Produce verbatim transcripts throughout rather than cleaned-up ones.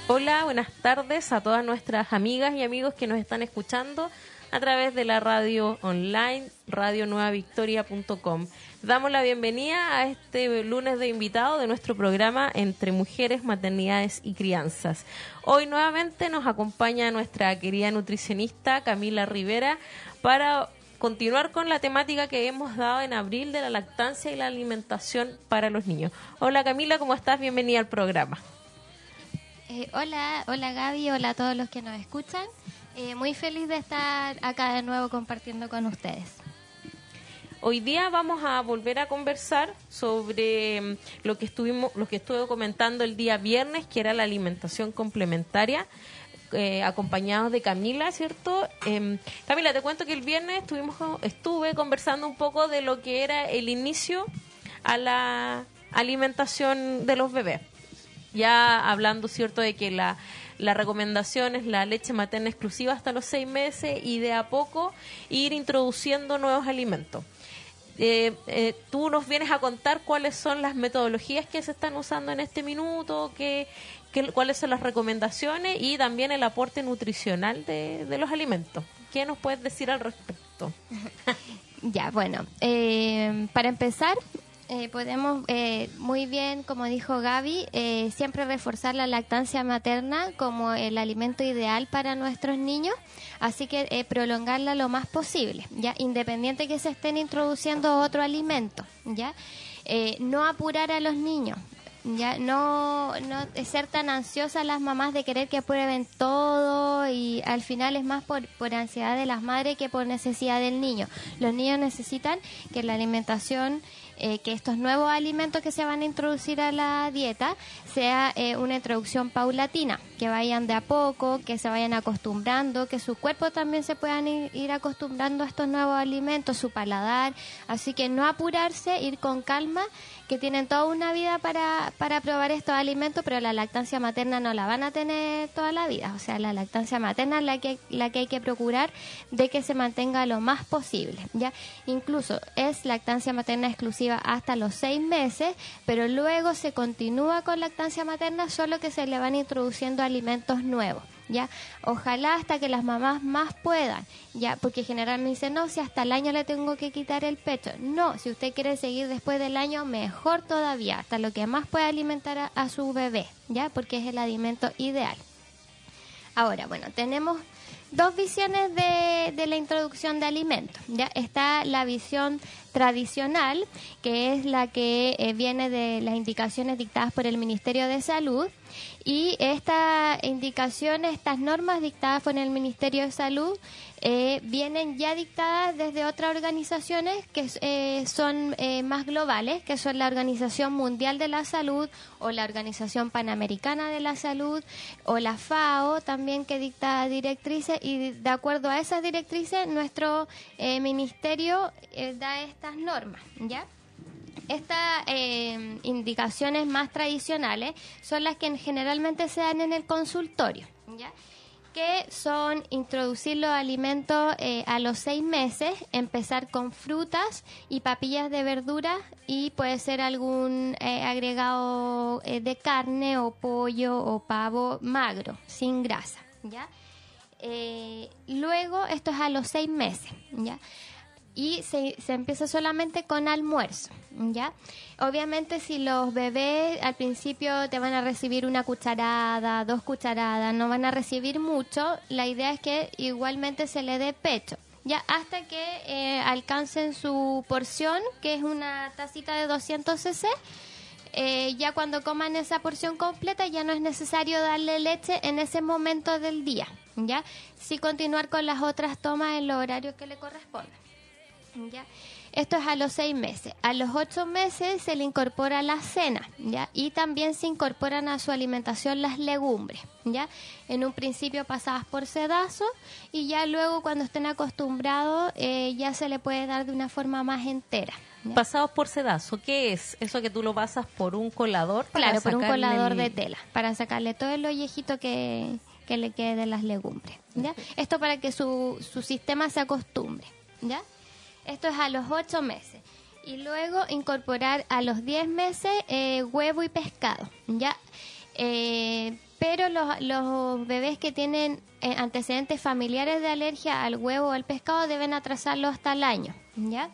Hola, buenas tardes a todas nuestras amigas y amigos que nos están escuchando a través de la radio online, radio nueva victoria punto com. Damos la bienvenida a este lunes de invitado de nuestro programa Entre Mujeres, Maternidades y Crianzas. Hoy nuevamente nos acompaña nuestra querida nutricionista Camila Rivera para continuar con la temática que hemos dado en abril de la lactancia y la alimentación para los niños. Hola Camila, ¿cómo estás? Bienvenida al programa. Eh, hola, hola Gaby, hola a todos los que nos escuchan. Eh, muy feliz de estar acá de nuevo compartiendo con ustedes. Hoy día vamos a volver a conversar sobre lo que estuvimos, lo que estuve comentando el día viernes, que era la alimentación complementaria, eh, acompañados de Camila, ¿cierto? Eh, Camila, te cuento que el viernes estuvimos, estuve conversando un poco de lo que era el inicio a la alimentación de los bebés. Ya hablando, ¿cierto?, de que la, la recomendación es la leche materna exclusiva hasta los seis meses y de a poco ir introduciendo nuevos alimentos. Eh, eh, tú nos vienes a contar cuáles son las metodologías que se están usando en este minuto, qué, qué, cuáles son las recomendaciones y también el aporte nutricional de, de los alimentos. ¿Qué nos puedes decir al respecto? Ya, bueno, eh, para empezar... Eh, podemos eh, muy bien, como dijo Gaby, eh, siempre reforzar la lactancia materna como el alimento ideal para nuestros niños, así que eh, prolongarla lo más posible, ya independiente que se estén introduciendo otro alimento, ya eh, no apurar a los niños. Ya no, no ser tan ansiosas las mamás de querer que prueben todo y al final es más por, por ansiedad de las madres que por necesidad del niño. Los niños necesitan que la alimentación, eh, que estos nuevos alimentos que se van a introducir a la dieta sea eh, una introducción paulatina, que vayan de a poco, que se vayan acostumbrando, que su cuerpo también se puedan ir, ir acostumbrando a estos nuevos alimentos, su paladar, así que no apurarse, ir con calma, que tienen toda una vida para, para probar estos alimentos, pero la lactancia materna no la van a tener toda la vida. O sea, la lactancia materna es la que, la que hay que procurar de que se mantenga lo más posible, ¿ya? Incluso es lactancia materna exclusiva hasta los seis meses, pero luego se continúa con lactancia materna, solo que se le van introduciendo alimentos nuevos. ¿Ya? Ojalá hasta que las mamás más puedan, ya, porque generalmente dicen, no, si hasta el año le tengo que quitar el pecho. No, si usted quiere seguir después del año, mejor todavía, hasta lo que más pueda alimentar a, a su bebé, ya, porque es el alimento ideal. Ahora, bueno, tenemos dos visiones de, de la introducción de alimentos, ya. Está la visión tradicional, que es la que eh, viene de las indicaciones dictadas por el Ministerio de Salud, y estas indicaciones, estas normas dictadas por el Ministerio de Salud eh, vienen ya dictadas desde otras organizaciones que eh, son eh, más globales, que son la Organización Mundial de la Salud o la Organización Panamericana de la Salud o la FAO también, que dicta directrices, y de acuerdo a esas directrices nuestro eh, ministerio eh, da estas normas, ¿ya? Estas eh, indicaciones más tradicionales son las que generalmente se dan en el consultorio, ¿ya? Que son introducir los alimentos eh, a los seis meses, empezar con frutas y papillas de verduras y puede ser algún eh, agregado eh, de carne o pollo o pavo magro, sin grasa, ¿ya? Eh, luego, esto es a los seis meses, ¿ya? Y se, se empieza solamente con almuerzo, ¿ya? Obviamente si los bebés al principio te van a recibir una cucharada, dos cucharadas, no van a recibir mucho, la idea es que igualmente se le dé pecho, ya, hasta que eh, alcancen su porción, que es una tacita de doscientos centilitros. Eh, ya cuando coman esa porción completa ya no es necesario darle leche en ese momento del día, ¿ya? Sí continuar con las otras tomas en los horarios que le corresponden. ¿Ya? Esto es a los seis meses. A los ocho meses se le incorpora la cena, ¿ya? Y también se incorporan a su alimentación las legumbres, ¿ya? En un principio pasadas por sedazo y ya luego cuando estén acostumbrados eh, ya se le puede dar de una forma más entera, ¿ya? Pasados por sedazo, ¿qué es? ¿Eso que tú lo pasas por un colador? Para claro, por un colador el... de tela, para sacarle todo el ollejito que, que le quede de las legumbres, ¿ya? Esto para que su, su sistema se acostumbre, ¿ya? Esto es a los ocho meses. Y luego incorporar a los diez meses eh, huevo y pescado, ¿ya? Eh, pero los, los bebés que tienen eh, antecedentes familiares de alergia al huevo o al pescado deben atrasarlo hasta el año, ¿ya?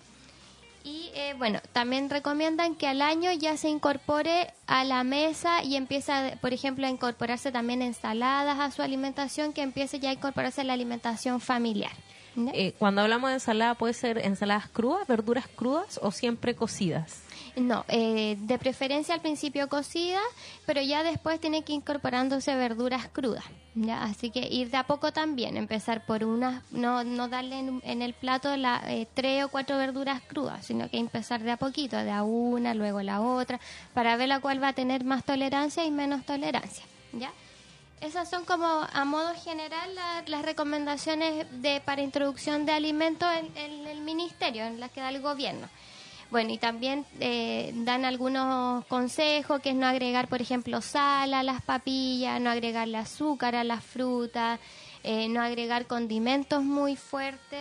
Y eh, bueno, también recomiendan que al año ya se incorpore a la mesa y empieza, por ejemplo, a incorporarse también ensaladas a su alimentación, que empiece ya a incorporarse a la alimentación familiar. Eh, cuando hablamos de ensalada, ¿puede ser ensaladas crudas, verduras crudas o siempre cocidas? No, eh, de preferencia al principio cocida, pero ya después tiene que ir incorporándose verduras crudas, ¿ya? Así que ir de a poco también, empezar por unas, no, no darle en, en el plato la, eh, tres o cuatro verduras crudas, sino que empezar de a poquito, de a una, luego la otra, para ver la cual va a tener más tolerancia y menos tolerancia, ¿ya? Esas son como a modo general la, las recomendaciones de para introducción de alimentos en, en el ministerio, en las que da el gobierno. Bueno, y también eh, dan algunos consejos, que es no agregar, por ejemplo, sal a las papillas, no agregarle azúcar a las frutas, eh, no agregar condimentos muy fuertes,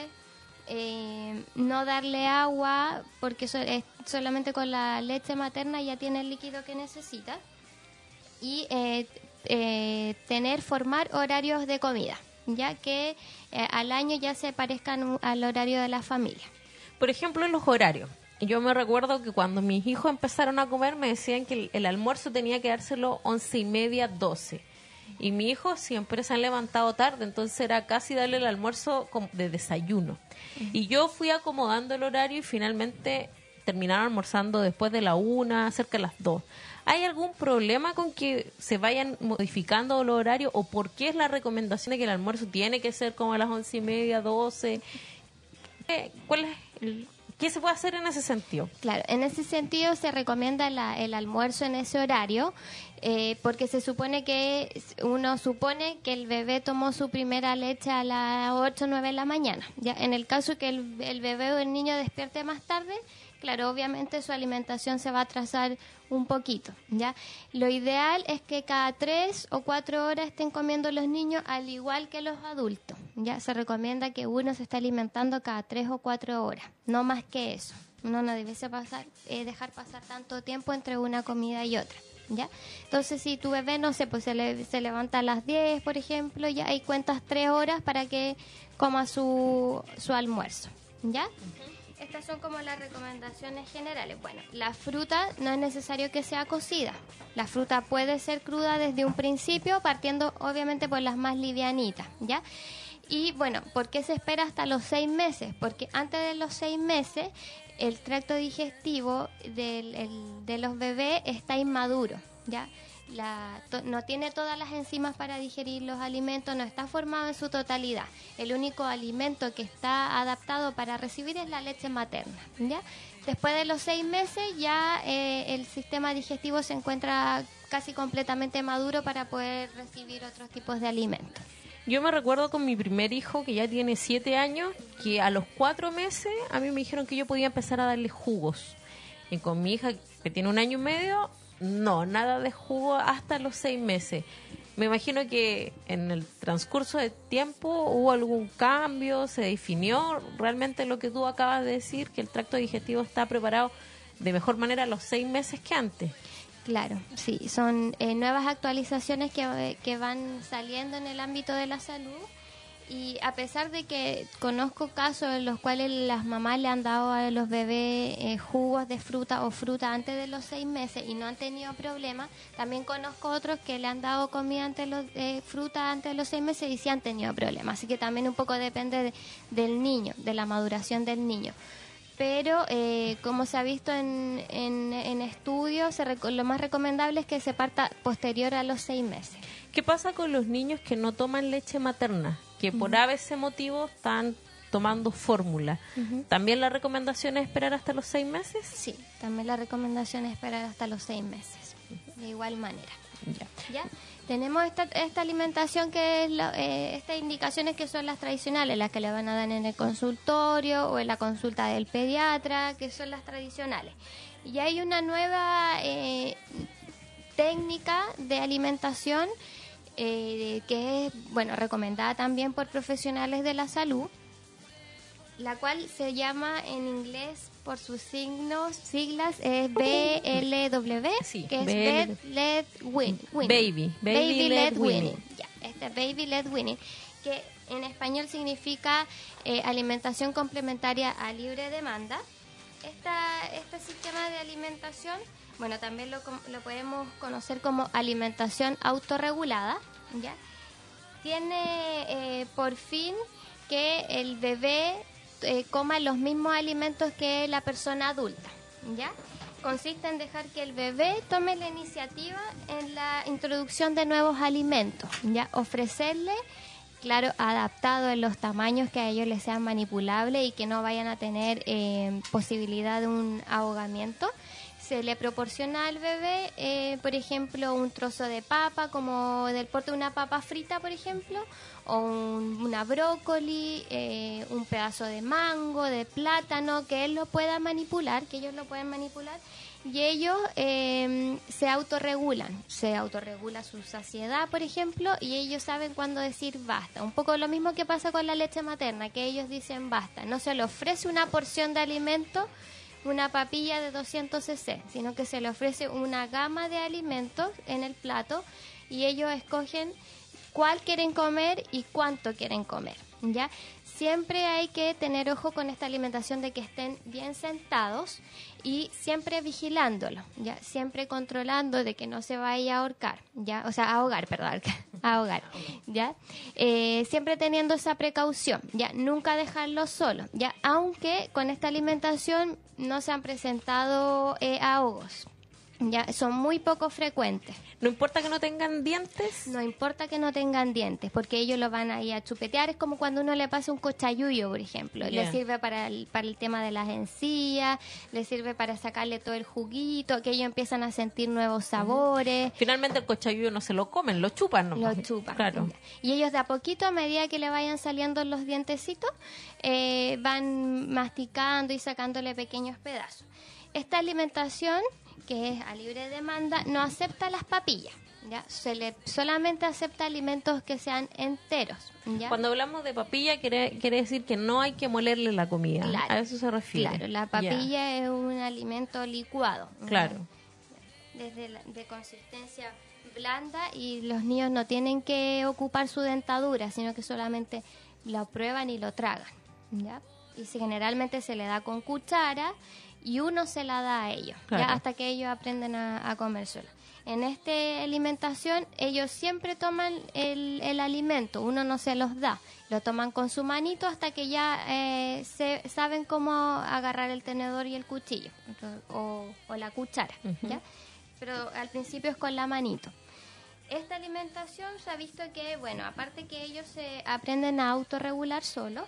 eh, no darle agua, porque eso es solamente con la leche materna ya tiene el líquido que necesita. Y eh, eh, tener, formar horarios de comida, ya que eh, al año ya se parezcan al horario de la familia. Por ejemplo, en los horarios. Yo me recuerdo que cuando mis hijos empezaron a comer me decían que el, el almuerzo tenía que dárselo once y media, doce. Y mis hijos siempre se han levantado tarde, entonces era casi darle el almuerzo de desayuno. Uh-huh. Y yo fui acomodando el horario y finalmente terminaron almorzando después de la una, cerca de las dos. ¿Hay algún problema con que se vayan modificando los horarios o por qué es la recomendación de que el almuerzo tiene que ser como a las once y media, doce? ¿Cuál es el, ¿Qué se puede hacer en ese sentido? Claro, en ese sentido se recomienda la, el almuerzo en ese horario, eh, porque se supone que, uno supone que el bebé tomó su primera leche a las ocho o nueve de la mañana. Ya, en el caso que el, el bebé o el niño despierte más tarde, claro, obviamente su alimentación se va a atrasar un poquito, ¿ya? Lo ideal es que cada tres o cuatro horas estén comiendo los niños, al igual que los adultos, ¿ya? Se recomienda que uno se esté alimentando cada tres o cuatro horas, no más que eso. Uno no debe pasar, eh, dejar pasar tanto tiempo entre una comida y otra, ¿ya? Entonces, si tu bebé, no sé, pues se, le, se levanta a las diez, por ejemplo, ya ahí cuentas tres horas para que coma su, su almuerzo, ¿ya? Uh-huh. Estas son como las recomendaciones generales. Bueno, la fruta no es necesario que sea cocida. La fruta puede ser cruda desde un principio, partiendo obviamente por las más livianitas, ¿ya? Y bueno, ¿por qué se espera hasta los seis meses? Porque antes de los seis meses, el tracto digestivo del, el, de los bebés está inmaduro, ¿ya? La, to, no tiene todas las enzimas para digerir los alimentos, no está formado en su totalidad. El único alimento que está adaptado para recibir es la leche materna, ¿ya? Después de los seis meses ya eh, el sistema digestivo se encuentra casi completamente maduro para poder recibir otros tipos de alimentos. Yo me recuerdo con mi primer hijo, que ya tiene siete años, que a los cuatro meses a mí me dijeron que yo podía empezar a darle jugos. Y con mi hija, que tiene un año y medio, no, nada de jugo hasta los seis meses. Me imagino que en el transcurso del tiempo hubo algún cambio, se definió realmente lo que tú acabas de decir, que el tracto digestivo está preparado de mejor manera a los seis meses que antes. Claro, sí, son eh, nuevas actualizaciones que, que van saliendo en el ámbito de la salud. Y a pesar de que conozco casos en los cuales las mamás le han dado a los bebés eh, jugos de fruta o fruta antes de los seis meses y no han tenido problemas, también conozco otros que le han dado comida antes de los, eh, fruta antes de los seis meses y sí han tenido problemas. Así que también un poco depende de, del niño, de la maduración del niño. Pero eh, como se ha visto en, en, en estudios, se rec- lo más recomendable es que se parta posterior a los seis meses. ¿Qué pasa con los niños que no toman leche materna? Que por uh-huh. a veces motivo están tomando fórmula. Uh-huh. ¿También la recomendación es esperar hasta los seis meses? Sí, también la recomendación es esperar hasta los seis meses, uh-huh. de igual manera. Ya. ¿Ya? Tenemos esta, esta alimentación que es, la, eh, estas indicaciones que son las tradicionales, las que le van a dar en el consultorio o en la consulta del pediatra, que son las tradicionales. Y hay una nueva eh, técnica de alimentación Eh, que es, bueno, recomendada también por profesionales de la salud, la cual se llama en inglés por sus signos, siglas, es B L W, Sí, que es B L Bed Led Win, Winning. Baby, Baby Led Winning. Ya, este Baby Led Winning, que en español significa eh, alimentación complementaria a libre demanda. Esta, este sistema de alimentación, bueno, también lo, lo podemos conocer como alimentación autorregulada, ¿ya? Tiene eh, por fin que el bebé eh, coma los mismos alimentos que la persona adulta, ¿ya? Consiste en dejar que el bebé tome la iniciativa en la introducción de nuevos alimentos, ¿ya? Ofrecerle, claro, adaptado en los tamaños que a ellos les sean manipulables y que no vayan a tener eh, posibilidad de un ahogamiento. Se le proporciona al bebé, eh, por ejemplo, un trozo de papa, como del porte de una papa frita, por ejemplo, o un, una brócoli, eh, un pedazo de mango, de plátano, que él lo pueda manipular, que ellos lo pueden manipular, y ellos eh, se autorregulan. Se autorregula su saciedad, por ejemplo, y ellos saben cuándo decir basta. Un poco lo mismo que pasa con la leche materna, que ellos dicen basta. No se le ofrece una porción de alimento, una papilla de doscientos centilitros, sino que se le ofrece una gama de alimentos en el plato y ellos escogen cuál quieren comer y cuánto quieren comer, ¿ya? Siempre hay que tener ojo con esta alimentación de que estén bien sentados y siempre vigilándolo, ¿ya? Siempre controlando de que no se vaya a ahorcar, ¿ya? O sea, ahogar, perdón, ahogar, ¿ya? Eh, siempre teniendo esa precaución, ¿ya? Nunca dejarlo solo, ¿ya? Aunque con esta alimentación no se han presentado eh, ahogos. Ya, son muy poco frecuentes. No importa que no tengan dientes. No importa que no tengan dientes, porque ellos lo van a ir a chupetear. Es como cuando uno le pasa un cochayuyo, por ejemplo. Yeah. Le sirve para el, para el tema de las encías, le sirve para sacarle todo el juguito, que ellos empiezan a sentir nuevos sabores. Finalmente el cochayuyo no se lo comen, lo chupan nomás. Lo chupan. Claro. Y ellos de a poquito, a medida que le vayan saliendo los dientecitos, eh, van masticando y sacándole pequeños pedazos. Esta alimentación, que es a libre demanda, no acepta las papillas, ¿ya? Se le solamente acepta alimentos que sean enteros, ¿ya? Cuando hablamos de papilla quiere, quiere decir que no hay que molerle la comida. Claro, a eso se refiere. Claro, la papilla yeah. es un alimento licuado. Claro. Desde la, de consistencia blanda y los niños no tienen que ocupar su dentadura, sino que solamente lo prueban y lo tragan, ¿ya? Y si generalmente se le da con cuchara y uno se la da a ellos, claro. ¿ya? Hasta que ellos aprenden a, a comérselo. En esta alimentación ellos siempre toman el, el alimento, uno no se los da, lo toman con su manito hasta que ya eh, se, saben cómo agarrar el tenedor y el cuchillo o, o la cuchara, uh-huh. ¿ya? Pero al principio es con la manito. Esta alimentación se ha visto que, bueno, aparte que ellos se aprenden a autorregular solos,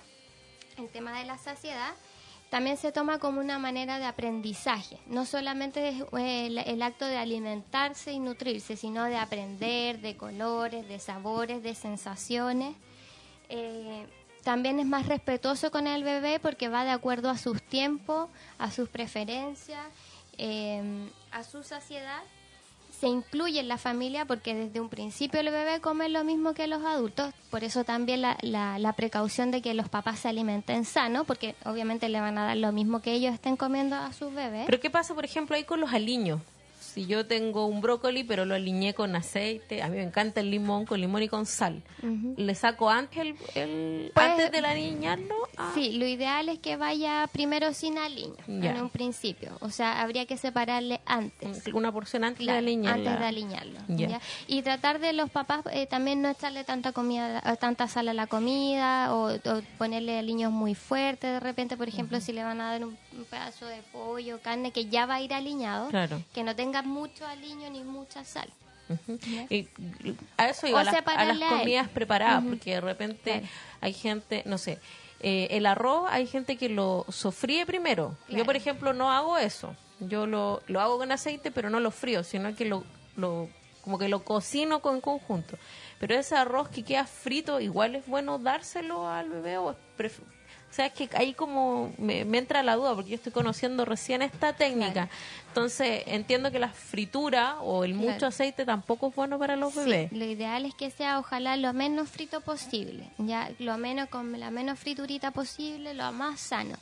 el tema de la saciedad, también se toma como una manera de aprendizaje. No solamente es el, el acto de alimentarse y nutrirse, sino de aprender de colores, de sabores, de sensaciones. Eh, también es más respetuoso con el bebé porque va de acuerdo a sus tiempos, a sus preferencias, eh, a su saciedad. Se incluye en la familia porque desde un principio el bebé come lo mismo que los adultos, por eso también la, la, la precaución de que los papás se alimenten sano, porque obviamente le van a dar lo mismo que ellos estén comiendo a sus bebés. Pero ¿qué pasa, por ejemplo, ahí con los aliños? Si yo tengo un brócoli, pero lo aliñé con aceite, a mí me encanta el limón, con limón y con sal. Uh-huh. ¿Le saco antes, el, el, pues, antes de aliñarlo? Ah. Sí, lo ideal es que vaya primero sin aliño, ya. En un principio. O sea, habría que separarle antes. Una porción antes claro, de aliñarlo. Antes de aliñarlo. Ya. ¿Ya? Y tratar de los papás eh, también no echarle tanta comida, tanta sal a la comida o, o ponerle aliños muy fuertes de repente. Por ejemplo, uh-huh. si le van a dar un, un pedazo de pollo, carne que ya va a ir aliñado, claro. que no tenga mucho aliño ni mucha sal. Uh-huh. Y a eso iba, a las, a las comidas a preparadas, uh-huh. porque de repente claro. hay gente, no sé, eh, el arroz hay gente que lo sofríe primero. Claro. Yo, por ejemplo, no hago eso. Yo lo, lo hago con aceite, pero no lo frío, sino que lo, lo como que lo cocino con conjunto. Pero ese arroz que queda frito, igual es bueno dárselo al bebé o pref- O sea, es que ahí como me, me entra la duda, porque yo estoy conociendo recién esta técnica. Claro. Entonces, entiendo que la fritura o el mucho claro. aceite tampoco es bueno para los sí, bebés. Lo ideal es que sea, ojalá, lo menos frito posible. Ya, lo menos con la menos friturita posible, lo más sano.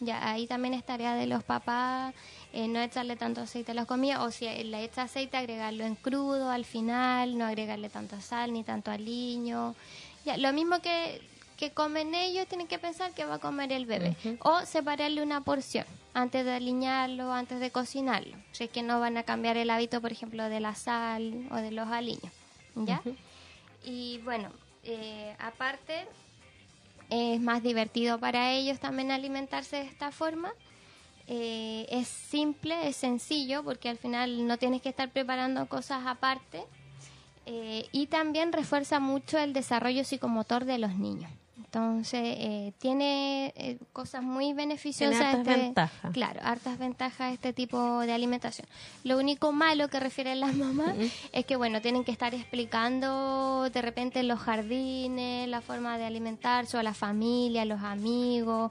Ya ahí también es tarea de los papás eh, no echarle tanto aceite a las comidas, o si le echa aceite, agregarlo en crudo al final, no agregarle tanta sal ni tanto aliño. Ya, lo mismo que, que comen ellos, tienen que pensar que va a comer el bebé. Uh-huh. O separarle una porción antes de aliñarlo, antes de cocinarlo. Si es que no van a cambiar el hábito, por ejemplo, de la sal o de los aliños. ¿Ya? Uh-huh. Y bueno, eh, aparte, es más divertido para ellos también alimentarse de esta forma. Eh, es simple, es sencillo, porque al final no tienes que estar preparando cosas aparte. Eh, y también refuerza mucho el desarrollo psicomotor de los niños. Entonces, eh, tiene eh, cosas muy beneficiosas. Tiene hartas este, ventajas. Claro, hartas ventajas este tipo de alimentación. Lo único malo que refieren las mamás uh-huh. es que, bueno, tienen que estar explicando de repente en los jardines la forma de alimentarse, a la familia, a los amigos,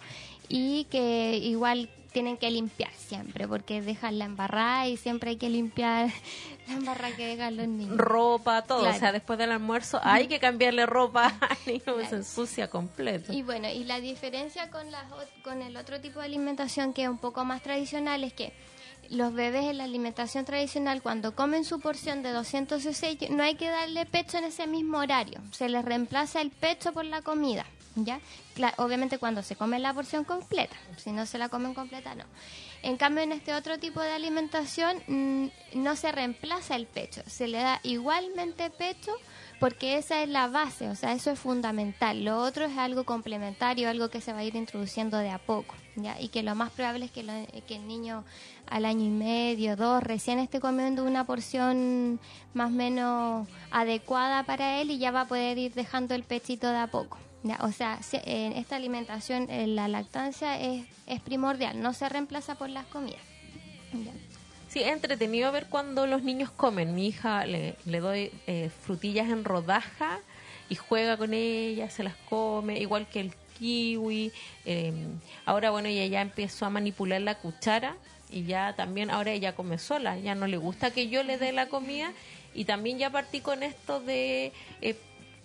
y que igual tienen que limpiar siempre, porque dejan la embarrada y siempre hay que limpiar la embarrada que dejan los niños. Ropa, todo, claro. O sea, después del almuerzo hay que cambiarle ropa al niño, claro. Se ensucia completo. Y bueno, y la diferencia con, las, con el otro tipo de alimentación que es un poco más tradicional es que los bebés en la alimentación tradicional, cuando comen su porción de doscientos cc, no hay que darle pecho en ese mismo horario, se les reemplaza el pecho por la comida. ¿Ya? Claro, obviamente cuando se come la porción completa, si no se la comen completa no. En cambio en este otro tipo de alimentación mmm, no se reemplaza el pecho, se le da igualmente pecho porque esa es la base, o sea, eso es fundamental. Lo otro es algo complementario, algo que se va a ir introduciendo de a poco, ¿ya? Y que lo más probable es que, lo, que el niño al año y medio, dos, recién esté comiendo una porción más o menos adecuada para él y ya va a poder ir dejando el pechito de a poco. Ya, o sea, en esta alimentación, en la lactancia es, es primordial, no se reemplaza por las comidas. Ya. Sí, es entretenido ver cuando los niños comen. Mi hija le, le doy eh, frutillas en rodaja y juega con ellas, se las come, igual que el kiwi. Eh, ahora, bueno, ella ya empezó a manipular la cuchara y ya también, ahora ella come sola, ya no le gusta que yo le dé la comida y también ya partí con esto de... Eh,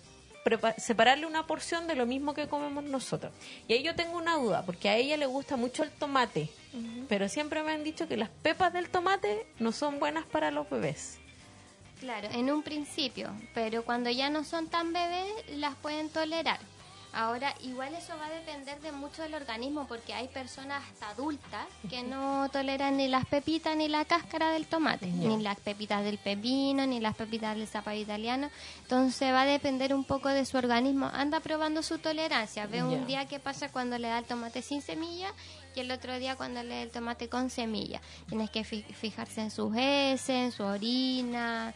separarle una porción de lo mismo que comemos nosotros. Y ahí yo tengo una duda, porque a ella le gusta mucho el tomate, uh-huh. pero siempre me han dicho que las pepas del tomate no son buenas para los bebés. Claro, en un principio, pero cuando ya no son tan bebés, las pueden tolerar. Ahora, igual eso va a depender de mucho del organismo, porque hay personas hasta adultas que no toleran ni las pepitas ni la cáscara del tomate, yeah. ni las pepitas del pepino, ni las pepitas del zapallo italiano. Entonces va a depender un poco de su organismo. Anda probando su tolerancia. Ve yeah. un día qué pasa cuando le da el tomate sin semilla y el otro día cuando le da el tomate con semilla. Tienes que fi- fijarse en sus heces, en su orina,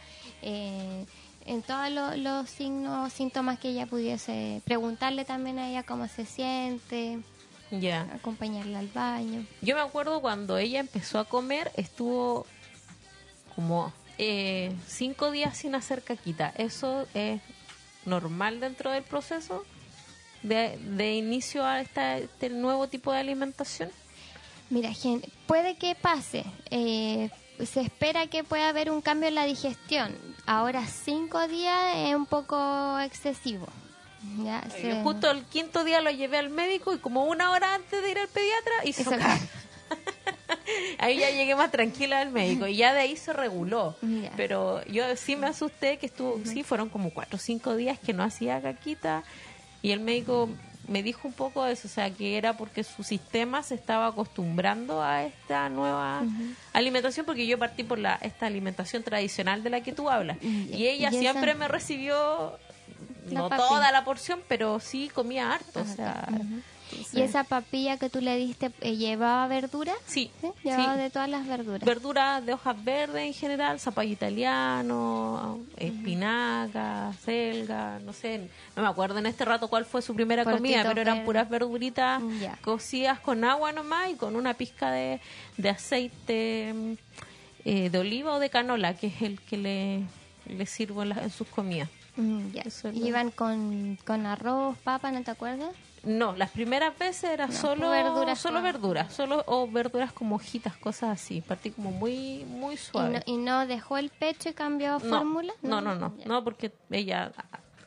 eh, en todos lo, los signos, síntomas que ella pudiese, preguntarle también a ella cómo se siente, yeah. acompañarla al baño. Yo me acuerdo cuando ella empezó a comer, estuvo como eh, cinco días sin hacer caquita. ¿Eso es normal dentro del proceso de, de inicio a esta, este nuevo tipo de alimentación? Mira, Gen, puede que pase, eh, se espera que pueda haber un cambio en la digestión. Ahora cinco días es un poco excesivo. Ya, Yo se... justo el quinto día lo llevé al médico y como una hora antes de ir al pediatra hizo caca. Ahí ya llegué más tranquila al médico y ya de ahí se reguló. Yeah. Pero yo sí me asusté que estuvo, uh-huh. sí, fueron como cuatro o cinco días que no hacía caquita y el médico me dijo un poco eso, o sea, que era porque su sistema se estaba acostumbrando a esta nueva uh-huh. alimentación, porque yo partí por la esta alimentación tradicional de la que tú hablas. Y, y ella y siempre esa... me recibió, la no papi. toda la porción, pero sí comía harto, uh-huh. o sea... Uh-huh. Entonces, ¿y esa papilla que tú le diste eh, llevaba verdura? Sí. ¿Sí? Llevaba sí. de todas las verduras. Verduras de hojas verdes en general, zapallo italiano, uh-huh. espinaca, selga, no sé, no me acuerdo en este rato cuál fue su primera Portito comida, pero eran verde. Puras verduritas yeah. cocidas con agua nomás y con una pizca de, de aceite eh, de oliva o de canola, que es el que le, le sirvo en, la, en sus comidas. Mm, yeah. ¿Y iban con, con arroz, papa, no te acuerdas? No, las primeras veces era no, solo verduras, solo con... verduras, solo o verduras como hojitas, cosas así. Partí como muy muy suave. ¿Y no, y no dejó el pecho y cambió no, fórmula? No, no, no, no, no, porque ella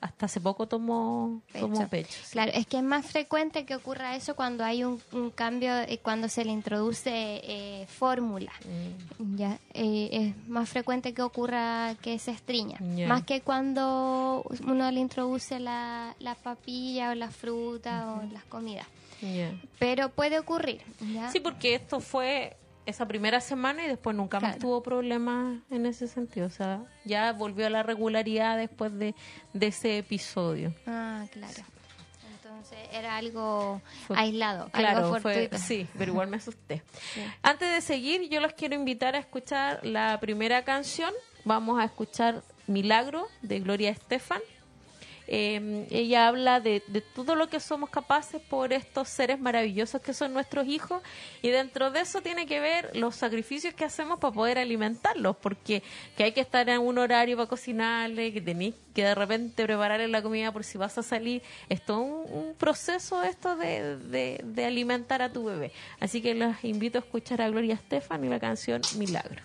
hasta hace poco tomó pecho. Tomó pecho sí. Claro, es que es más frecuente que ocurra eso cuando hay un, un cambio, eh, cuando se le introduce eh, fórmula. Mm. Ya, eh, es más frecuente que ocurra que se estriña, yeah. más que cuando uno le introduce la, la papilla o la fruta uh-huh. o las comidas. Yeah. Pero puede ocurrir. ¿Ya? Sí, porque esto fue esa primera semana y después nunca claro. más tuvo problemas en ese sentido. O sea, ya volvió a la regularidad después de, de ese episodio. Ah, claro. Entonces era algo fue, aislado, claro, algo fortuito. Fue, sí, pero igual me asusté. Sí. Antes de seguir, yo los quiero invitar a escuchar la primera canción. Vamos a escuchar Milagro de Gloria Estefan. Eh, ella habla de, de todo lo que somos capaces por estos seres maravillosos que son nuestros hijos, y dentro de eso tiene que ver los sacrificios que hacemos para poder alimentarlos, porque que hay que estar en un horario para cocinarle, que tenéis que de repente prepararle la comida por si vas a salir. Es todo un, un proceso esto de, de, de alimentar a tu bebé. Así que los invito a escuchar a Gloria Estefan y la canción Milagro.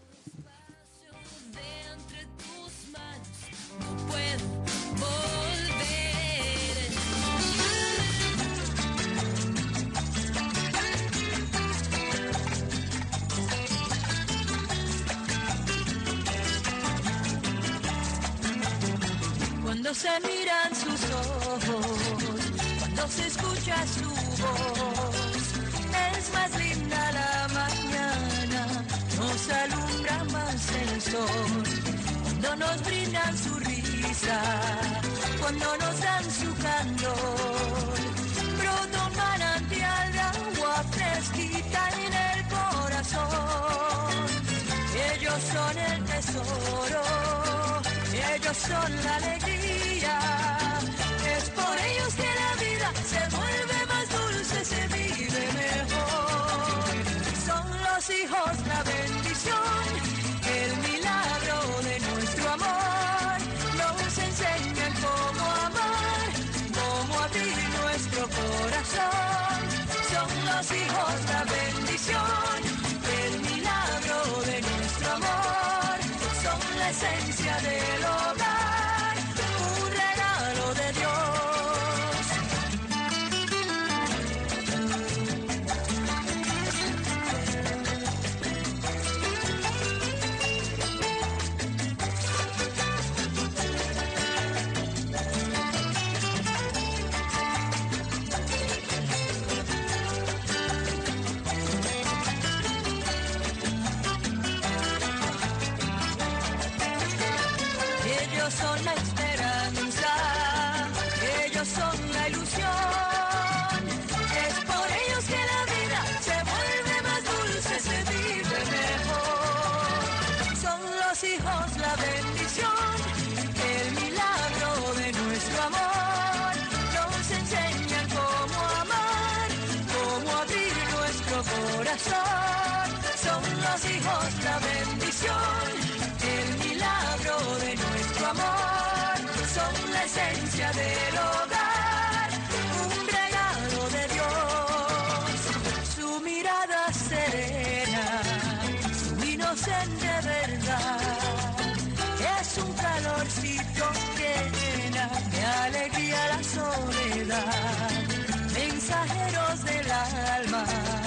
Cuando se miran sus ojos, cuando se escucha su voz, es más linda la mañana, nos alumbra más el sol. Cuando nos brindan su risa, cuando nos dan su candor, brota un manantial de agua fresquita en el corazón. Ellos son el tesoro, ellos son la alegría, es por ellos que la vida se vuelve más dulce, se vive mejor. Son los hijos la bendición, el milagro de nuestro amor. Nos enseñan cómo amar, cómo abrir nuestro corazón. Son los hijos la bendición, el milagro de nuestro amor. Son la esencia del hogar, un regalo de Dios. Ellos son la esperanza, ellos son la ilusión, es por ellos que la vida se vuelve más dulce, se vive mejor. Son los hijos la bendición, el milagro de nuestro amor. Nos enseñan cómo amar, cómo abrir nuestro corazón. Son los hijos la bendición, el milagro de nuestro amor. Son la esencia del hogar, un regalo de Dios. Su mirada serena, su inocente verdad, es un calorcito que llena de alegría la soledad. Mensajeros del alma,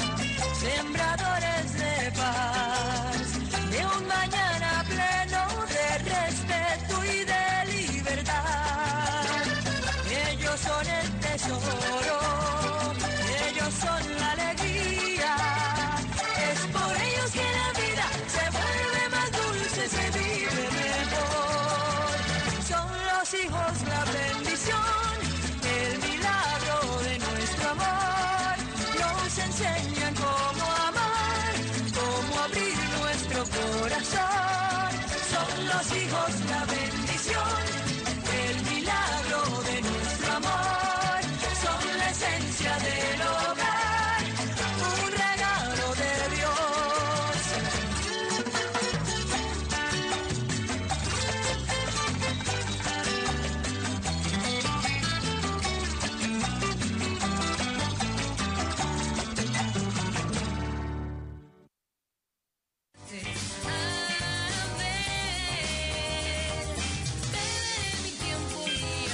sembradores de paz, de un mañana pleno de respeto y de libertad. Ellos son el tesoro, ellos son la alegría, es por ellos que la vida se vuelve más dulce, se vive mejor. Son los hijos la bendición, el milagro de nuestro amor. Nos enseñan cómo amar, cómo abrir nuestro corazón. Son los hijos la bendición, el milagro de nuestro amor. Son la esencia del hogar, un regalo de Dios. A ver, bebé, mi tiempo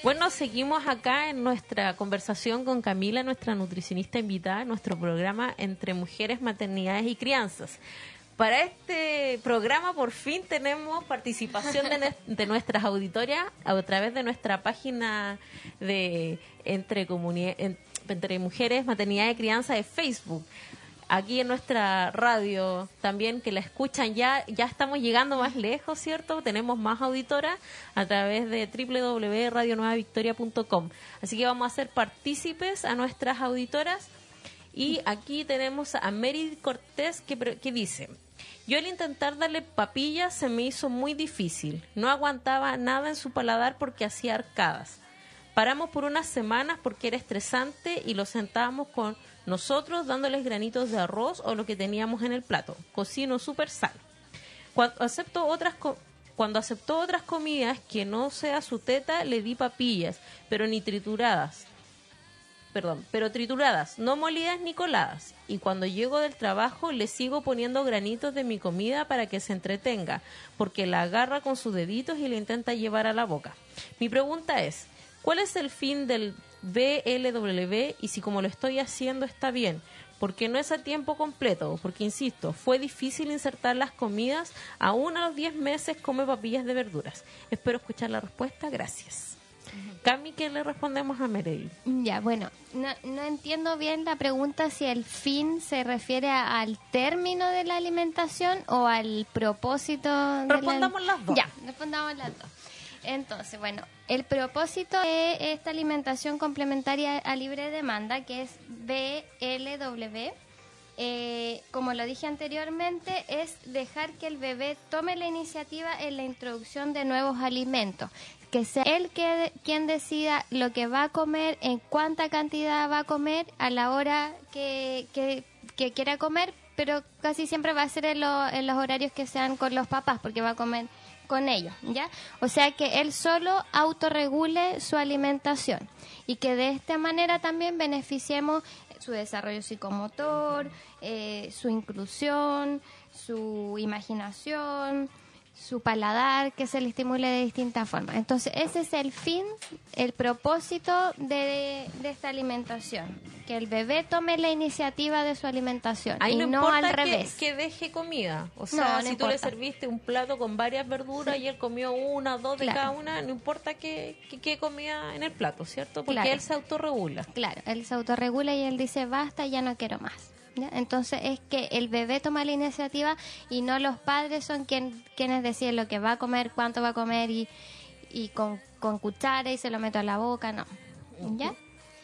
Bueno, seguimos acá en nuestra conversación con Camila, nuestra nutricionista invitada, en nuestro programa Entre Mujeres, Maternidades y Crianzas. Para este programa por fin tenemos participación de, ne- de nuestras auditorias a través de nuestra página de Entre, Comuni- en- Entre Mujeres, Maternidades y Crianza de Facebook. Aquí en nuestra radio también, que la escuchan ya, ya estamos llegando más lejos, ¿cierto? Tenemos más auditoras a través de doble u doble u doble u punto radio nueva victoria punto com. Así que vamos a hacer partícipes a nuestras auditoras. Y aquí tenemos a Meredith Cortés que, pre- que dice: yo al intentar darle papillas se me hizo muy difícil. No aguantaba nada en su paladar porque hacía arcadas. Paramos por unas semanas porque era estresante y lo sentábamos con nosotros dándoles granitos de arroz o lo que teníamos en el plato. Cocino súper sano. Cuando aceptó otras co- cuando aceptó otras comidas que no sea su teta, le di papillas, pero ni trituradas. Perdón, pero trituradas, no molidas ni coladas. Y cuando llego del trabajo le sigo poniendo granitos de mi comida para que se entretenga, porque la agarra con sus deditos y le intenta llevar a la boca. Mi pregunta es, ¿cuál es el fin del B L W y si como lo estoy haciendo está bien? Porque no es a tiempo completo, porque insisto, fue difícil insertar las comidas, aún a los diez meses come papillas de verduras. Espero escuchar la respuesta, gracias. Cami, ¿qué le respondemos a Meredith? Ya, bueno, no, no entiendo bien la pregunta si el fin se refiere a- al término de la alimentación o al propósito de la- Respondamos las dos. Ya, respondamos las dos. Entonces, bueno, el propósito de esta alimentación complementaria a libre demanda, que es B L W, eh, como lo dije anteriormente, es dejar que el bebé tome la iniciativa en la introducción de nuevos alimentos. Que sea él que, quien decida lo que va a comer, en cuánta cantidad va a comer, a la hora que, que, que quiera comer, pero casi siempre va a ser en, lo- en los horarios que sean con los papás, porque va a comer con ellos, ¿ya? O sea, que él solo autorregule su alimentación y que de esta manera también beneficiemos su desarrollo psicomotor, eh, su inclusión, su imaginación, su paladar, que se le estimule de distintas formas. Entonces, ese es el fin, el propósito de, de esta alimentación, que el bebé tome la iniciativa de su alimentación Ahí y no, no importa al que, revés. que deje comida. O No, sea, no si tú le importa. serviste un plato con varias verduras y él comió una, dos de Claro. cada una, no importa que, que, que comida en el plato, ¿cierto? Porque Claro. él se autorregula. Claro, él se autorregula y él dice, basta, ya no quiero más. ¿Ya? Entonces es que el bebé toma la iniciativa y no los padres son quien, quienes deciden lo que va a comer, cuánto va a comer y, y con, con cuchara y se lo meto a la boca, no. ¿Ya?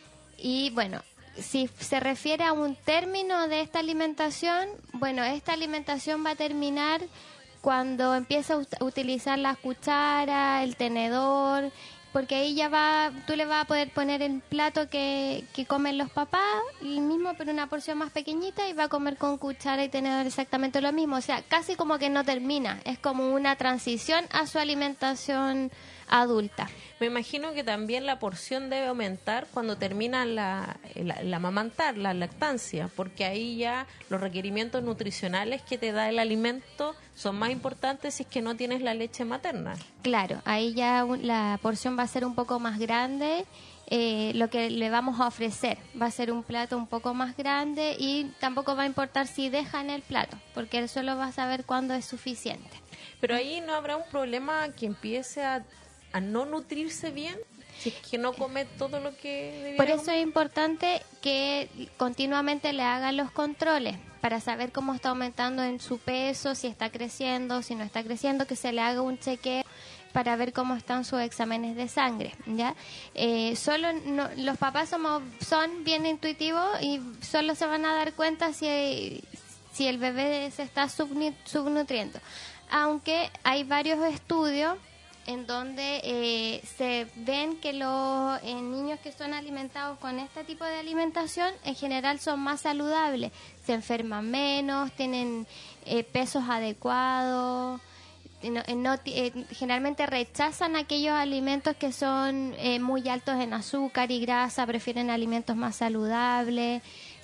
Y bueno, si se refiere a un término de esta alimentación, bueno, esta alimentación va a terminar cuando empieza a ut- utilizar las cucharas, el tenedor, porque ahí ya va, tú le vas a poder poner el plato que, que comen los papás, el mismo pero una porción más pequeñita y va a comer con cuchara y tenedor exactamente lo mismo, o sea, casi como que no termina, es como una transición a su alimentación adulta. Me imagino que también la porción debe aumentar cuando termina la, la, la amamantar, la lactancia, porque ahí ya los requerimientos nutricionales que te da el alimento son más importantes si es que no tienes la leche materna. Claro, ahí ya un- la porción va a ser un poco más grande, eh, lo que le vamos a ofrecer va a ser un plato un poco más grande y tampoco va a importar si deja en el plato, porque él solo va a saber cuándo es suficiente. Pero ahí no habrá un problema que empiece a, a no nutrirse bien, si es que no come todo lo que debiera Por eso comer. es importante que continuamente le hagan los controles para saber cómo está aumentando en su peso, si está creciendo, si no está creciendo, que se le haga un chequeo para ver cómo están sus exámenes de sangre, ¿ya? Eh, solo no- los papás somos, son bien intuitivos y solo se van a dar cuenta si, si el bebé se está subni- subnutriendo. Aunque hay varios estudios en donde eh, se ven que los eh, niños que son alimentados con este tipo de alimentación en general son más saludables, se enferman menos, tienen eh, pesos adecuados, eh, no- eh, no ti- eh, generalmente rechazan aquellos alimentos que son eh, muy altos en azúcar y grasa, prefieren alimentos más saludables,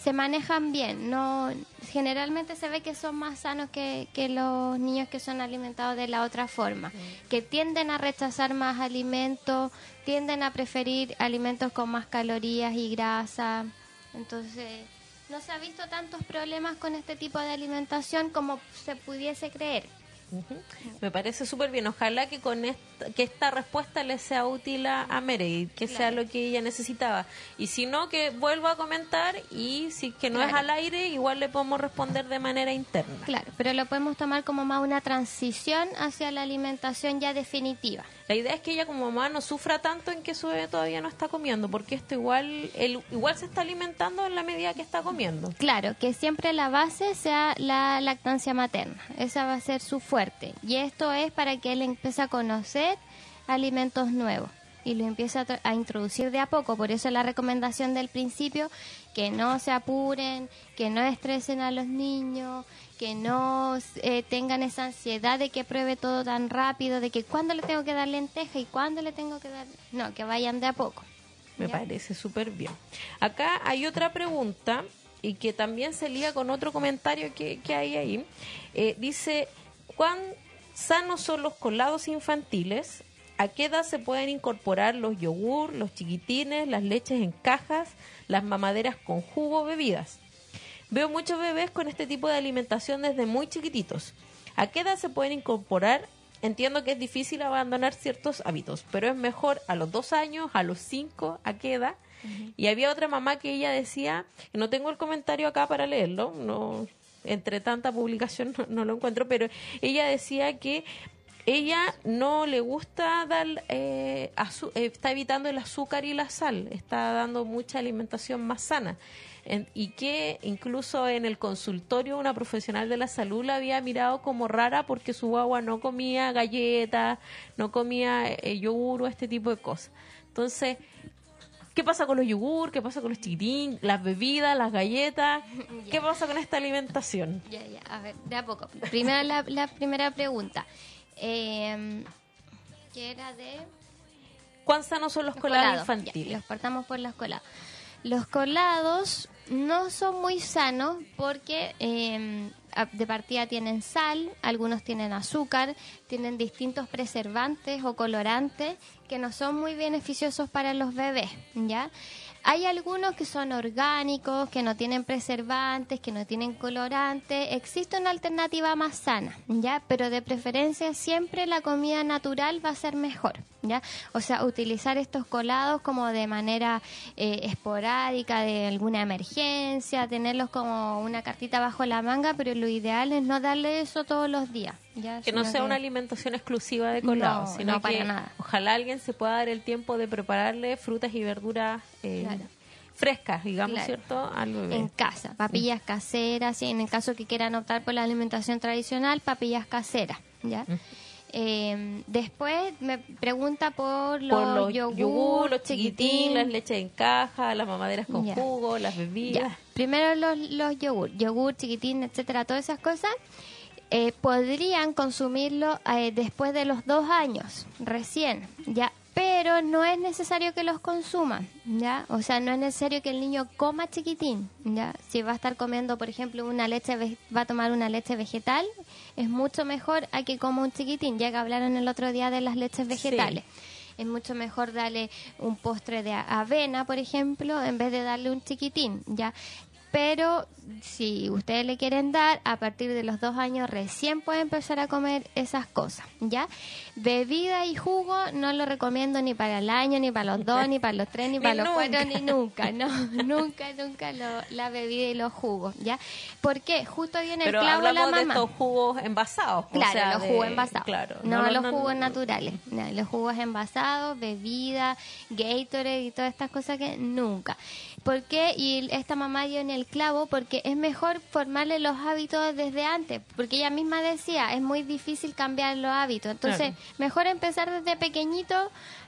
se manejan bien. No, generalmente se ve que son más sanos que, que los niños que son alimentados de la otra forma, mm. que tienden a rechazar más alimentos, tienden a preferir alimentos con más calorías y grasa. Entonces, no se ha visto tantos problemas con este tipo de alimentación como se pudiese creer. Uh-huh. Me parece súper bien. Ojalá que con esta, que esta respuesta le sea útil a, a Meredith, que claro. sea lo que ella necesitaba. Y si no, que vuelva a comentar, y si que no claro. es al aire, igual le podemos responder de manera interna. Claro, pero lo podemos tomar como más una transición hacia la alimentación ya definitiva. La idea es que ella como mamá no sufra tanto en que su bebé todavía no está comiendo, porque esto igual él igual se está alimentando en la medida que está comiendo. Claro, que siempre la base sea la lactancia materna. Esa va a ser su fuerte. Y esto es para que él empiece a conocer alimentos nuevos y lo empiece a, a introducir de a poco. Por eso la recomendación del principio, que no se apuren, que no estresen a los niños, que no eh, tengan esa ansiedad de que pruebe todo tan rápido, de que cuándo le tengo que dar lenteja y cuándo le tengo que dar... No, que vayan de a poco. Me ¿Ya? parece súper bien. Acá hay otra pregunta y que también se liga con otro comentario que, que hay ahí. Eh, dice, ¿cuán sanos son los colados infantiles? ¿A qué edad se pueden incorporar los yogur, los chiquitines, las leches en cajas, las mamaderas con jugo, bebidas? Veo muchos bebés con este tipo de alimentación desde muy chiquititos. ¿A qué edad se pueden incorporar? Entiendo que es difícil abandonar ciertos hábitos, pero es mejor a los dos años, a los cinco, ¿a qué edad? Uh-huh. Y había otra mamá que ella decía, no tengo el comentario acá para leerlo, no, entre tanta publicación no, no lo encuentro, pero ella decía que ella no le gusta dar, eh, azu- eh, está evitando el azúcar y la sal, está dando mucha alimentación más sana. En, y que incluso en el consultorio una profesional de la salud la había mirado como rara porque su guagua no comía galletas, no comía eh, yogur o este tipo de cosas. Entonces, ¿qué pasa con los yogur? ¿Qué pasa con los chiquitín? ¿Las bebidas? ¿Las galletas? Ya. ¿Qué pasa con esta alimentación? Ya, ya, a ver, de a poco. Primero la, la primera pregunta. Eh, que era de... ¿Cuán sanos son los, los colados, colados infantiles? Ya, los partamos por los colados. Los colados no son muy sanos porque eh, de partida tienen sal, algunos tienen azúcar, tienen distintos preservantes o colorantes que no son muy beneficiosos para los bebés, ¿ya? Hay algunos que son orgánicos, que no tienen preservantes, que no tienen colorantes. Existe una alternativa más sana, ¿ya? Pero de preferencia siempre la comida natural va a ser mejor, ¿ya? O sea, utilizar estos colados como de manera eh, esporádica, de alguna emergencia, tenerlos como una cartita bajo la manga, pero lo ideal es no darle eso todos los días. ¿Ya? Que no sea que... una alimentación exclusiva de colados, no, sino no, para que nada. Ojalá alguien se pueda dar el tiempo de prepararle frutas y verduras eh, claro. frescas, digamos, claro. ¿cierto? Al bebé. En casa, papillas mm. caseras, y en el caso que quieran optar por la alimentación tradicional, papillas caseras, ¿ya? Mm. Eh, después me pregunta por los, por los yogur, yogur, los chiquitín, las leches en caja, las mamaderas con ya. jugo, las bebidas. Ya. Primero los, los yogur, yogur, chiquitín, etcétera, todas esas cosas. Eh, podrían consumirlo eh, después de los dos años, recién, ya, pero no es necesario que los consuman, ya, o sea, no es necesario que el niño coma chiquitín, ya, si va a estar comiendo, por ejemplo, una leche, ve- va a tomar una leche vegetal, es mucho mejor a que coma un chiquitín, ya que hablaron el otro día de las leches vegetales. Sí. Es mucho mejor darle un postre de avena, por ejemplo, en vez de darle un chiquitín, ya. Pero si ustedes le quieren dar, a partir de los dos años recién puede empezar a comer esas cosas, ¿ya? Bebida y jugo no lo recomiendo ni para el año, ni para los dos, ni para los tres, ni para los cuatro, ni nunca, no, nunca, nunca lo, la bebida y los jugos, ¿ya? Porque justo viene el Pero clavo la mamá. Pero hablamos de estos jugos envasados. Claro, o sea, los de... jugos envasados. Claro, no, no los no, jugos no, naturales. No, los jugos envasados, bebida, Gatorade y todas estas cosas que nunca. ¿Por qué? Y esta mamá dio en el clavo porque es mejor formarle los hábitos desde antes, porque ella misma decía, es muy difícil cambiar los hábitos, entonces claro. mejor empezar desde pequeñito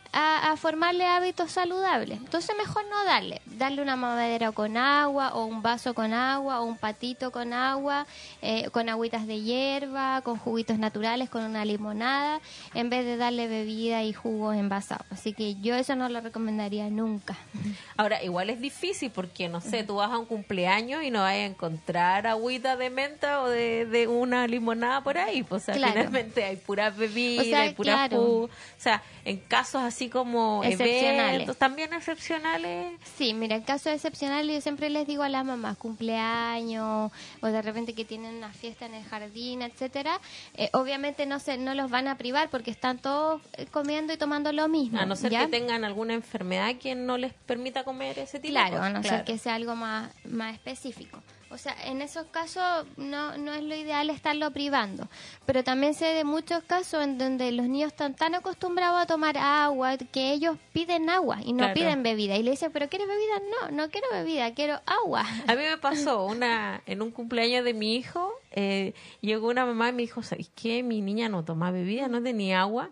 a, a formarle hábitos saludables. Entonces mejor no darle, darle una mamadera con agua o un vaso con agua o un patito con agua, eh, con agüitas de hierba, con juguitos naturales, con una limonada, en vez de darle bebida y jugos envasados. Así que yo eso no lo recomendaría nunca. Ahora, igual es difícil porque, no sé, tú vas a un cumpleaños y no vas a encontrar agüita de menta o de, de una limonada por ahí. Pues, o sea, Claro. finalmente hay puras bebidas, O sea, hay puras claro. jugo. O sea, en casos así como Excepcionales. eventos, también excepcionales. Sí, mira, en casos excepcionales yo siempre les digo a las mamás, cumpleaños o de repente que tienen una fiesta en el jardín, etcétera, eh, obviamente no se no los van a privar porque están todos eh, comiendo y tomando lo mismo. A no ser ¿ya? que tengan alguna enfermedad que no les permita comer ese tipo Claro, de cosas. a no Claro. ser que sea algo más, más específico. O sea, en esos casos no, no es lo ideal estarlo privando. Pero también sé de muchos casos en donde los niños están tan acostumbrados a tomar agua que ellos piden agua y no Claro. piden bebida. Y le dicen, ¿pero quieres bebida? No, no quiero bebida, quiero agua. A mí me pasó una en un cumpleaños de mi hijo, eh, llegó una mamá y me dijo, ¿sabes qué? Mi niña no toma bebida, no tenía agua.